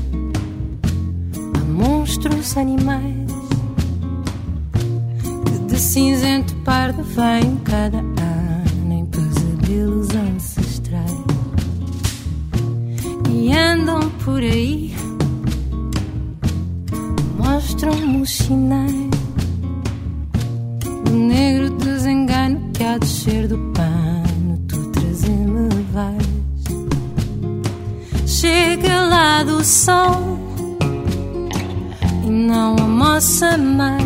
há monstros animais que de cinzento pardo vêm cada ano em pesadelos ancestrais e andam por aí, mostram-me os sinais do negro desengano que há de ser do pano tu trazer-me vais. Chega lá do sol e não almoça mais.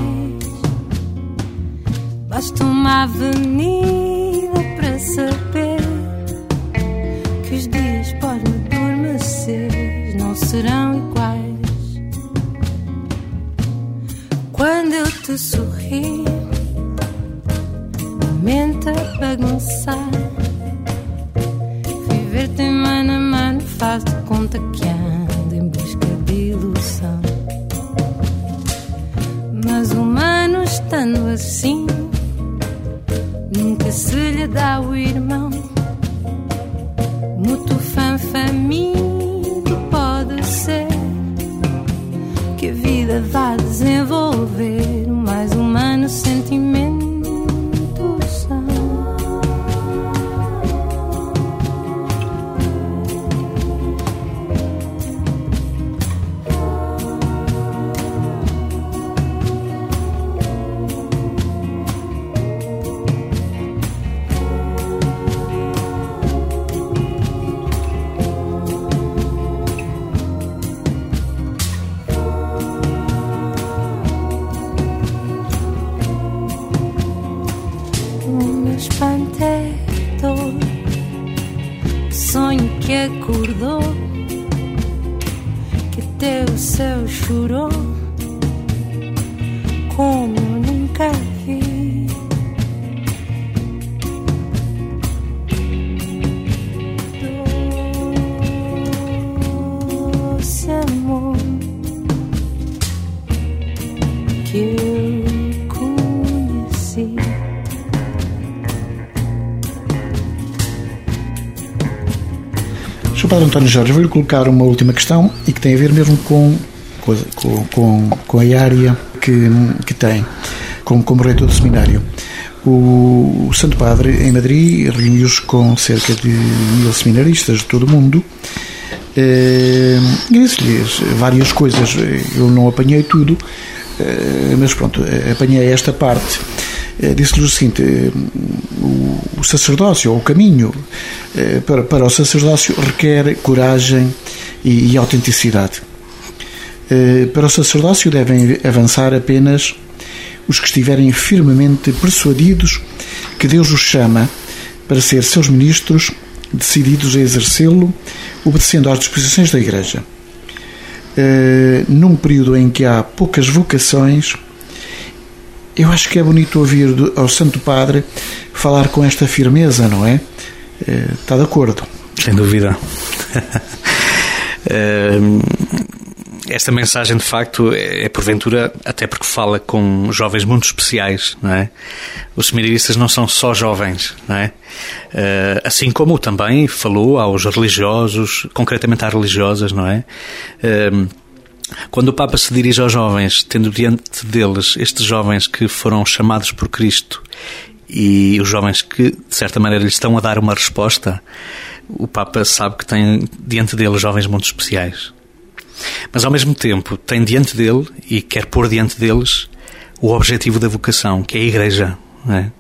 Basta uma avenida para saber que os dias podem adormecer, não serão iguais. Quando eu te sorri, a mente a bagunçar, viver-te mano a mano faz de conta que ando em busca de ilusão. Mas o humano estando assim, nunca se lhe dá o irmão. Mútuo fanfaminto pode ser que a vida vá desenvolver o mais humano sentimento são. Sonho que acordou, que até o céu chorou, como nunca vi. Doce amor que eu conheci. senhor Padre António Jorge, vou-lhe colocar uma última questão e que tem a ver mesmo com, com, com, com a área que, que tem como, como reitor do seminário. O, o Santo Padre, em Madrid, reuniu-se com cerca de mil seminaristas de todo o mundo e disse-lhes várias coisas. Eu não apanhei tudo, mas pronto, apanhei esta parte. Disse-lhes o seguinte: o sacerdócio, ou o caminho para, para o sacerdócio requer coragem e, e autenticidade. Para o sacerdócio devem avançar apenas os que estiverem firmemente persuadidos que Deus os chama para ser seus ministros, decididos a exercê-lo, obedecendo às disposições da Igreja. Num período em que há poucas vocações, eu acho que é bonito ouvir do, ao Santo Padre falar com esta firmeza, não é? Está de acordo? Sem dúvida. Esta mensagem, de facto, é porventura, até porque fala com jovens muito especiais, não é? Os seminaristas não são só jovens, não é? Assim como também falou aos religiosos, concretamente às religiosas, não é? Quando o Papa se dirige aos jovens, tendo diante deles estes jovens que foram chamados por Cristo e os jovens que, de certa maneira, lhes estão a dar uma resposta, o Papa sabe que tem diante deles jovens muito especiais. Mas, ao mesmo tempo, tem diante dele, e quer pôr diante deles, o objetivo da vocação, que é a Igreja. Não é?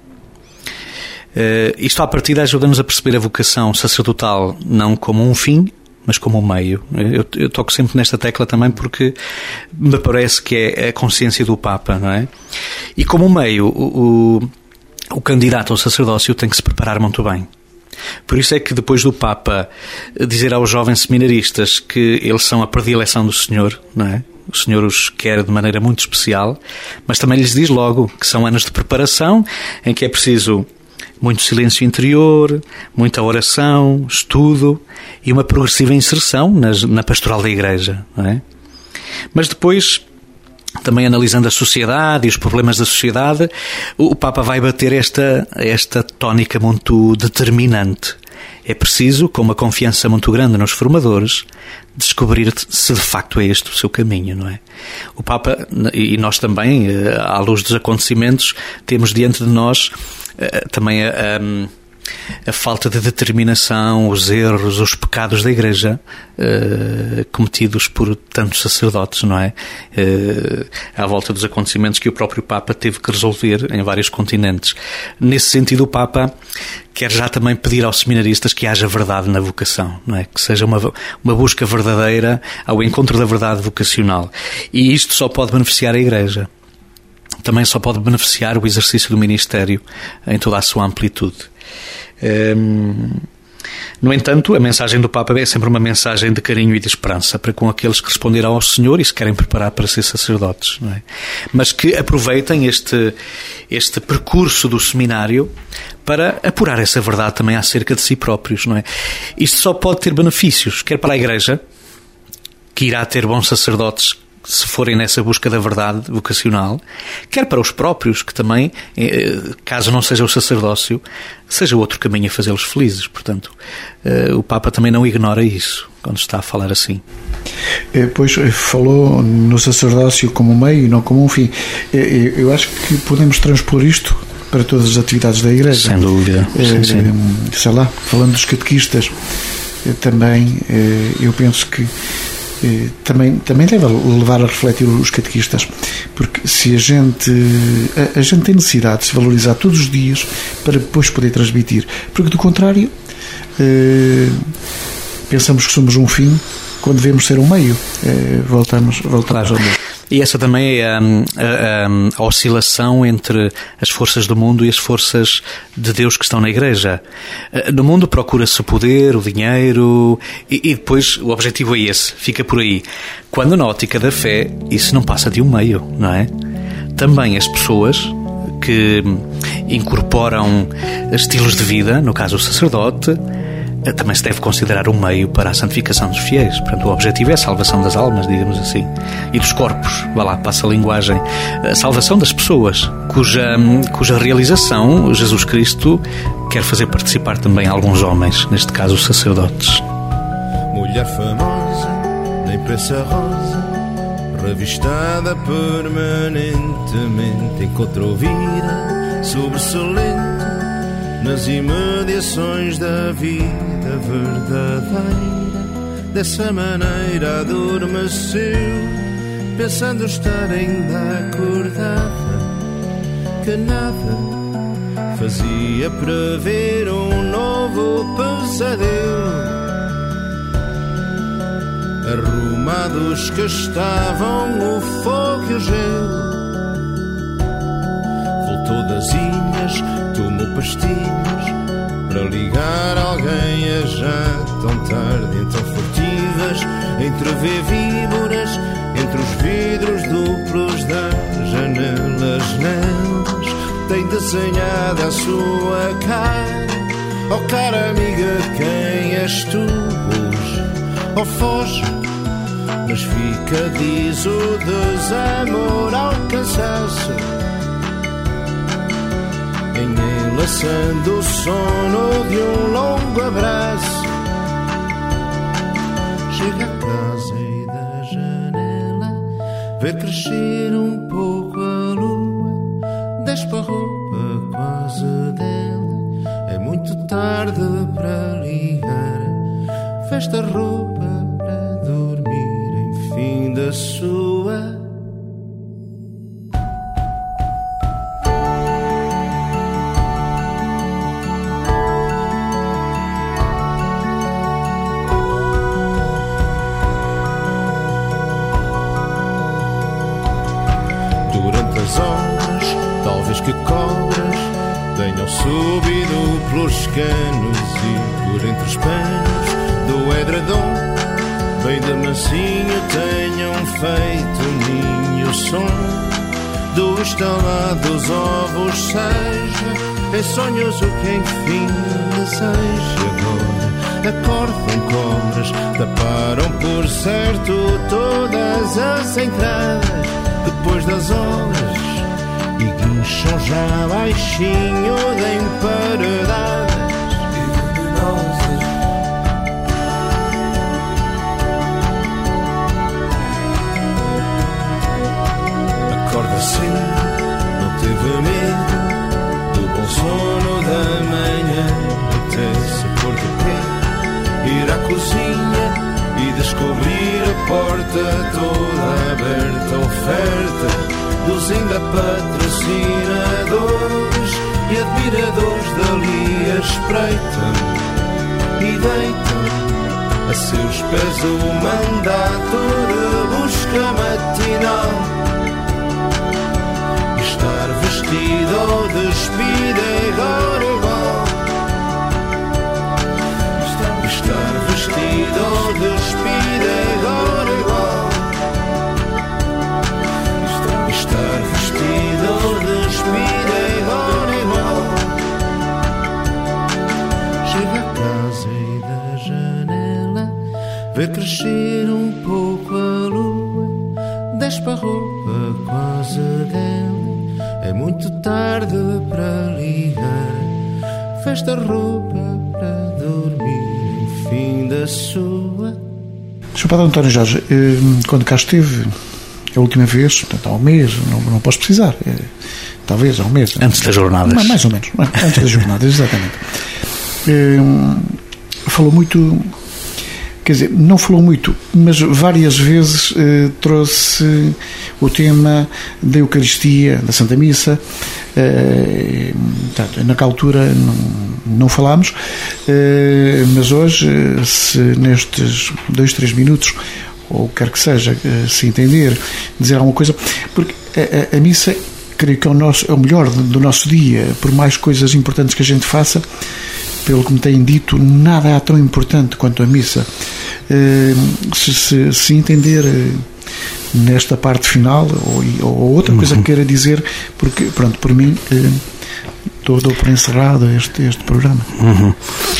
Uh, isto, à partida, ajuda-nos a perceber a vocação sacerdotal não como um fim, mas como um meio. Eu, eu toco sempre nesta tecla também porque me parece que é a consciência do Papa, não é? E como um meio, o, o, o candidato ao sacerdócio tem que se preparar muito bem. Por isso é que depois do Papa dizer aos jovens seminaristas que eles são a predileção do Senhor, não é? O Senhor os quer de maneira muito especial, mas também lhes diz logo que são anos de preparação em que é preciso muito silêncio interior, muita oração, estudo e uma progressiva inserção nas, na pastoral da Igreja, não é? Mas depois, também analisando a sociedade e os problemas da sociedade, o Papa vai bater esta, esta tónica muito determinante. É preciso, com uma confiança muito grande nos formadores, descobrir se de facto é este o seu caminho, não é? O Papa, e nós também, à luz dos acontecimentos, temos diante de nós também a, a, a falta de determinação, os erros, os pecados da Igreja uh, cometidos por tantos sacerdotes, não é? Uh, à volta dos acontecimentos que o próprio Papa teve que resolver em vários continentes. Nesse sentido, o Papa quer já também pedir aos seminaristas que haja verdade na vocação, não é? Que seja uma, uma busca verdadeira ao encontro da verdade vocacional. E isto só pode beneficiar a Igreja. Também só pode beneficiar o exercício do ministério em toda a sua amplitude. Hum, no entanto, a mensagem do Papa é sempre uma mensagem de carinho e de esperança para com aqueles que responderão ao Senhor e se querem preparar para ser sacerdotes, não é? Mas que aproveitem este, este percurso do seminário para apurar essa verdade também acerca de si próprios, não é? Isto só pode ter benefícios, quer para a Igreja, que irá ter bons sacerdotes se forem nessa busca da verdade vocacional, quer para os próprios, que também, caso não seja o sacerdócio, seja outro caminho a fazê-los felizes. Portanto, o Papa também não ignora isso, quando está a falar assim. Pois, falou no sacerdócio como um meio e não como um fim. Eu acho que podemos transpor isto para todas as atividades da Igreja. Sem dúvida. Sim, sim. Sei lá, falando dos catequistas, também eu penso que Também, também deve levar a refletir os catequistas, porque se a gente a, a gente tem necessidade de se valorizar todos os dias para depois poder transmitir, porque do contrário eh, pensamos que somos um fim quando devemos ser um meio. eh, voltamos, voltamos claro. ao meio. E essa também é a, a, a oscilação entre as forças do mundo e as forças de Deus que estão na Igreja. No mundo procura-se o poder, o dinheiro, e, e depois o objetivo é esse, fica por aí. Quando na ótica da fé, isso não passa de um meio, não é? Também as pessoas que incorporam estilos de vida, no caso o sacerdote, também se deve considerar um meio para a santificação dos fiéis. Portanto, o objetivo é a salvação das almas, digamos assim, e dos corpos. Vá lá, passa a linguagem. A salvação das pessoas, cuja, cuja realização Jesus Cristo quer fazer participar também alguns homens, neste caso os sacerdotes. Mulher famosa, na imprensa rosa, revistada permanentemente, encontrou vida sobressalente nas imediações da vida verdadeira. Dessa maneira adormeceu, pensando estar ainda acordada, que nada fazia prever um novo pesadelo. Arrumados que estavam o fogo e o gelo, voltou das ilhas, tomou pastilhas para ligar alguém a já tão tarde. Então furtivas, entrevê víboras entre os vidros duplos das janelas. Não desenhada a sua cara. Oh cara amiga, quem és tu hoje? Oh foge, mas fica, diz o desamor ao cansaço, enlaçando o sono de um longo abraço. Chega a casa e da janela vê crescer um pouco a lua, despe a roupa quase dela, é muito tarde para ligar, veste a roupa para dormir, enfim da sua. Que cobras tenham subido pelos canos e por entre os panos do edredom, bem de mansinho tenham feito um ninho, som do estalar dos ovos seja em sonhos o que enfim deseja. Agora acordam cobras, taparam por certo todas as entradas, depois das horas, e guincham já baixinho de emparedadas e venenosas. Acorda cedo, não teve medo do bom sono da manhã, até se pôr de pé, ir à cozinha e descobrir a porta toda aberta, oferta dos ainda patrocinadores e admiradores dali a espreitam e deitam a seus pés o mandato de busca matinal. Estar vestido ou despido é agora igual. Estar vestido ou despido é agora igual. Estar vestido ou despido é agora igual. Chega a casa e da janela vê crescer um pouco a lua, despe a roupa quase dela, é muito tarde para ligar, veste a roupa para dormir, enfim da sua. senhor Padre António Jorge, quando cá esteve a última vez, portanto, há um mês, não, não posso precisar, é, talvez há um mês. Antes das jornadas. Mais, mais ou menos, antes das jornadas, exatamente. É, falou muito, quer dizer, não falou muito, mas várias vezes é, trouxe o tema da Eucaristia, da Santa Missa. É, portanto, naquela altura não, não falámos, é, mas hoje, se nestes dois, três minutos, ou quer que seja, se entender, dizer alguma coisa, porque a, a, a missa, creio que é o, nosso, é o melhor do, do nosso dia, por mais coisas importantes que a gente faça, pelo que me têm dito, nada há tão importante quanto a missa. Se, se, se entender nesta parte final, ou, ou outra coisa que queira dizer, porque, pronto, por mim, dou, dou por encerrado este, este programa. Uhum.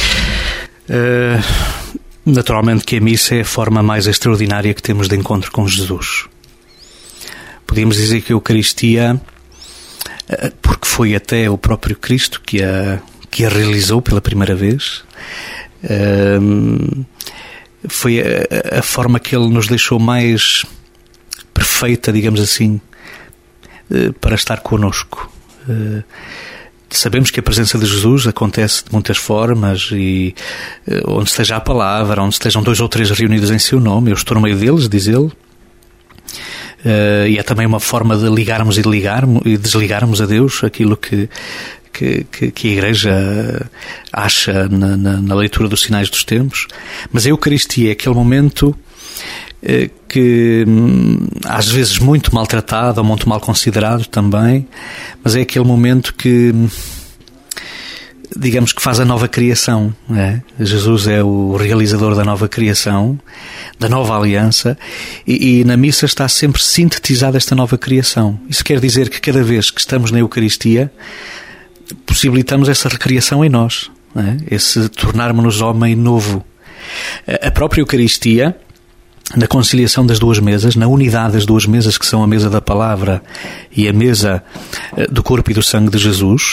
Uh... Naturalmente que a missa é a forma mais extraordinária que temos de encontro com Jesus. Podíamos dizer que a Eucaristia, porque foi até o próprio Cristo que a, que a realizou pela primeira vez, foi a, a forma que Ele nos deixou mais perfeita, digamos assim, para estar connosco. Sabemos que a presença de Jesus acontece de muitas formas, e onde esteja a palavra, onde estejam dois ou três reunidos em seu nome, eu estou no meio deles, diz ele. Uh, e é também uma forma de ligarmos e, de ligarmos, e desligarmos a Deus aquilo que, que, que, que a Igreja acha na, na, na leitura dos sinais dos tempos. Mas a Eucaristia é aquele momento uh, que às vezes muito maltratado ou muito mal considerado também, mas é aquele momento que, digamos, que faz a nova criação, não é? Jesus é o realizador da nova criação, da nova aliança, e, e na missa está sempre sintetizada esta nova criação. Isso quer dizer que cada vez que estamos na Eucaristia, possibilitamos essa recriação em nós, não é? Esse tornarmos-nos homem novo. A própria Eucaristia, na conciliação das duas mesas, na unidade das duas mesas, que são a mesa da palavra e a mesa do corpo e do sangue de Jesus,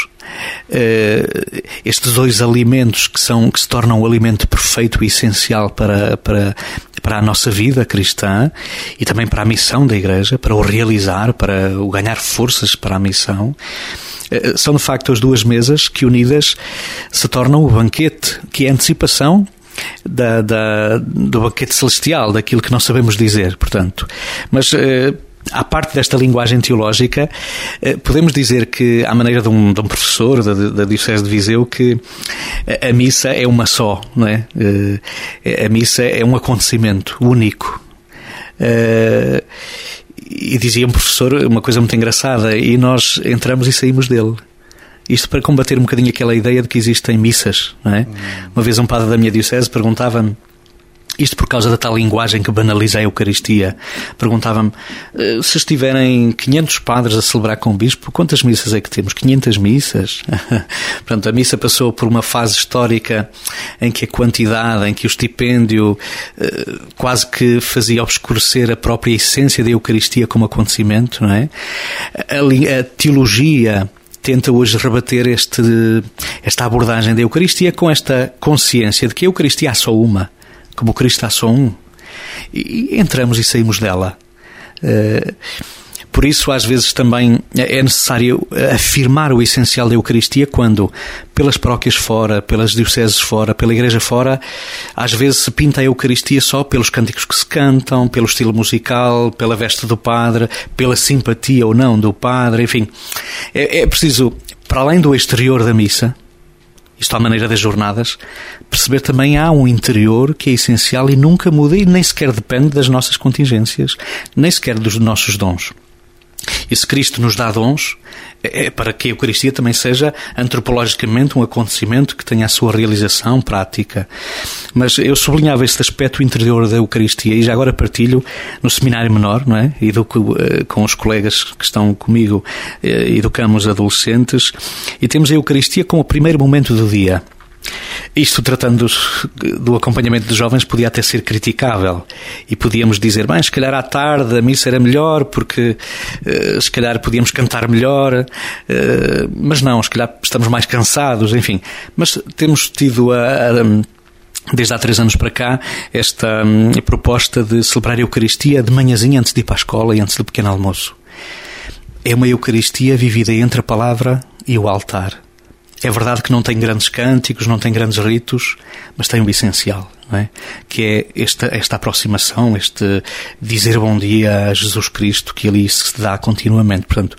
estes dois alimentos que, são, que se tornam o alimento perfeito e essencial para, para, para a nossa vida cristã e também para a missão da Igreja, para o realizar, para o ganhar forças para a missão, são de facto as duas mesas que unidas se tornam o banquete, que é a antecipação Da, da, do banquete celestial, daquilo que não sabemos dizer, portanto. Mas, eh, à parte desta linguagem teológica, eh, podemos dizer que, à maneira de um, de um professor da, da Diocese de Viseu, que a, a missa é uma só, não é? Eh, a missa é um acontecimento único. Eh, e dizia um professor uma coisa muito engraçada, e nós entramos e saímos dele. Isto para combater um bocadinho aquela ideia de que existem missas, não é? Hum. Uma vez um padre da minha diocese perguntava-me, isto por causa da tal linguagem que banaliza a Eucaristia, perguntava-me, se estiverem quinhentos padres a celebrar com o bispo, quantas missas é que temos? quinhentas missas? Portanto, a missa passou por uma fase histórica em que a quantidade, em que o estipêndio quase que fazia obscurecer a própria essência da Eucaristia como acontecimento, não é? A, a teologia tenta hoje rebater este, esta abordagem da Eucaristia com esta consciência de que a Eucaristia há só uma, como o Cristo há só um. E, e entramos e saímos dela. Uh, por isso, às vezes, também é necessário afirmar o essencial da Eucaristia quando, pelas paróquias fora, pelas dioceses fora, pela Igreja fora, às vezes se pinta a Eucaristia só pelos cânticos que se cantam, pelo estilo musical, pela veste do padre, pela simpatia ou não do padre, enfim. É, é preciso, para além do exterior da missa, isto à maneira das jornadas, perceber também há um interior que é essencial e nunca muda e nem sequer depende das nossas contingências, nem sequer dos nossos dons. E se Cristo nos dá dons, é para que a Eucaristia também seja antropologicamente um acontecimento que tenha a sua realização prática. Mas eu sublinhava este aspecto interior da Eucaristia e já agora partilho no seminário menor, não é? Educo, com os colegas que estão comigo, educamos adolescentes e temos a Eucaristia como o primeiro momento do dia. Isto, tratando do acompanhamento de jovens, podia até ser criticável e podíamos dizer, bem, se calhar à tarde a missa era melhor porque uh, se calhar podíamos cantar melhor, uh, mas não, se calhar estamos mais cansados, enfim. Mas temos tido a, a desde há três anos para cá, esta um, proposta de celebrar a Eucaristia de manhãzinha antes de ir para a escola e antes do pequeno almoço. É uma Eucaristia vivida entre a palavra e o altar. É verdade que não tem grandes cânticos, não tem grandes ritos, mas tem o essencial, não é? Que é esta, esta aproximação, este dizer bom dia a Jesus Cristo, que ali se dá continuamente. Portanto,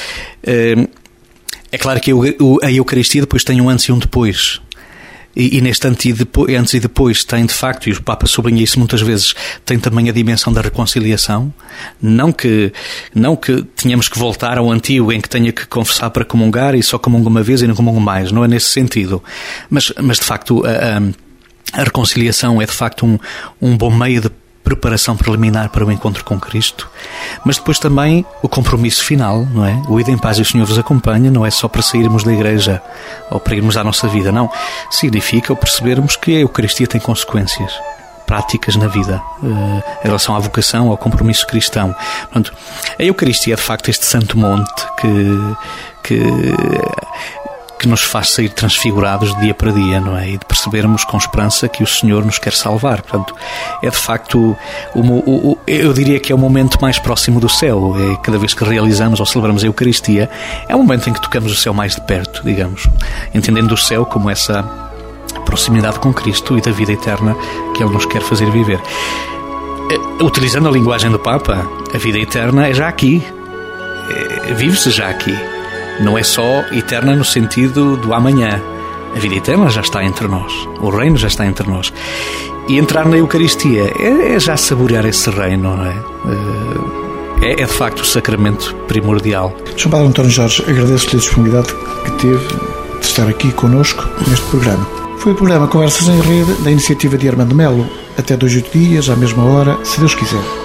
é claro que a Eucaristia depois tem um antes e um depois. E, e neste antes e, depois, antes e depois tem de facto, e o Papa sublinha isso muitas vezes, tem também a dimensão da reconciliação. Não que, não que tenhamos que voltar ao antigo em que tenha que confessar para comungar e só comungo uma vez e não comungo mais, não é nesse sentido. Mas, mas de facto a, a, a reconciliação é de facto um, um bom meio de preparação preliminar para o encontro com Cristo, mas depois também o compromisso final, não é? O ide em paz e o Senhor vos acompanha, não é só para sairmos da igreja ou para irmos à nossa vida, não. Significa o percebermos que a Eucaristia tem consequências práticas na vida, uh, em relação à vocação, ao compromisso cristão. Portanto, a Eucaristia é de facto este santo monte que... que que nos faz sair transfigurados de dia para dia, não é? E de percebermos com esperança que o Senhor nos quer salvar. Portanto, é de facto, o, o, o, eu diria que é o momento mais próximo do céu. É cada vez que realizamos ou celebramos a Eucaristia, é o momento em que tocamos o céu mais de perto, digamos. Entendendo o céu como essa proximidade com Cristo e da vida eterna que Ele nos quer fazer viver. Utilizando a linguagem do Papa, a vida eterna é já aqui. É, vive-se já aqui. Não é só eterna no sentido do amanhã. A vida eterna já está entre nós. O reino já está entre nós. E entrar na Eucaristia é, é já saborear esse reino, não é? É, é de facto o sacramento primordial. São Padre António Jorge, agradeço-lhe a disponibilidade que teve de estar aqui connosco neste programa. Foi o programa Conversas em Rede da iniciativa de Armando Melo. Até dois, oito dias, à mesma hora, se Deus quiser.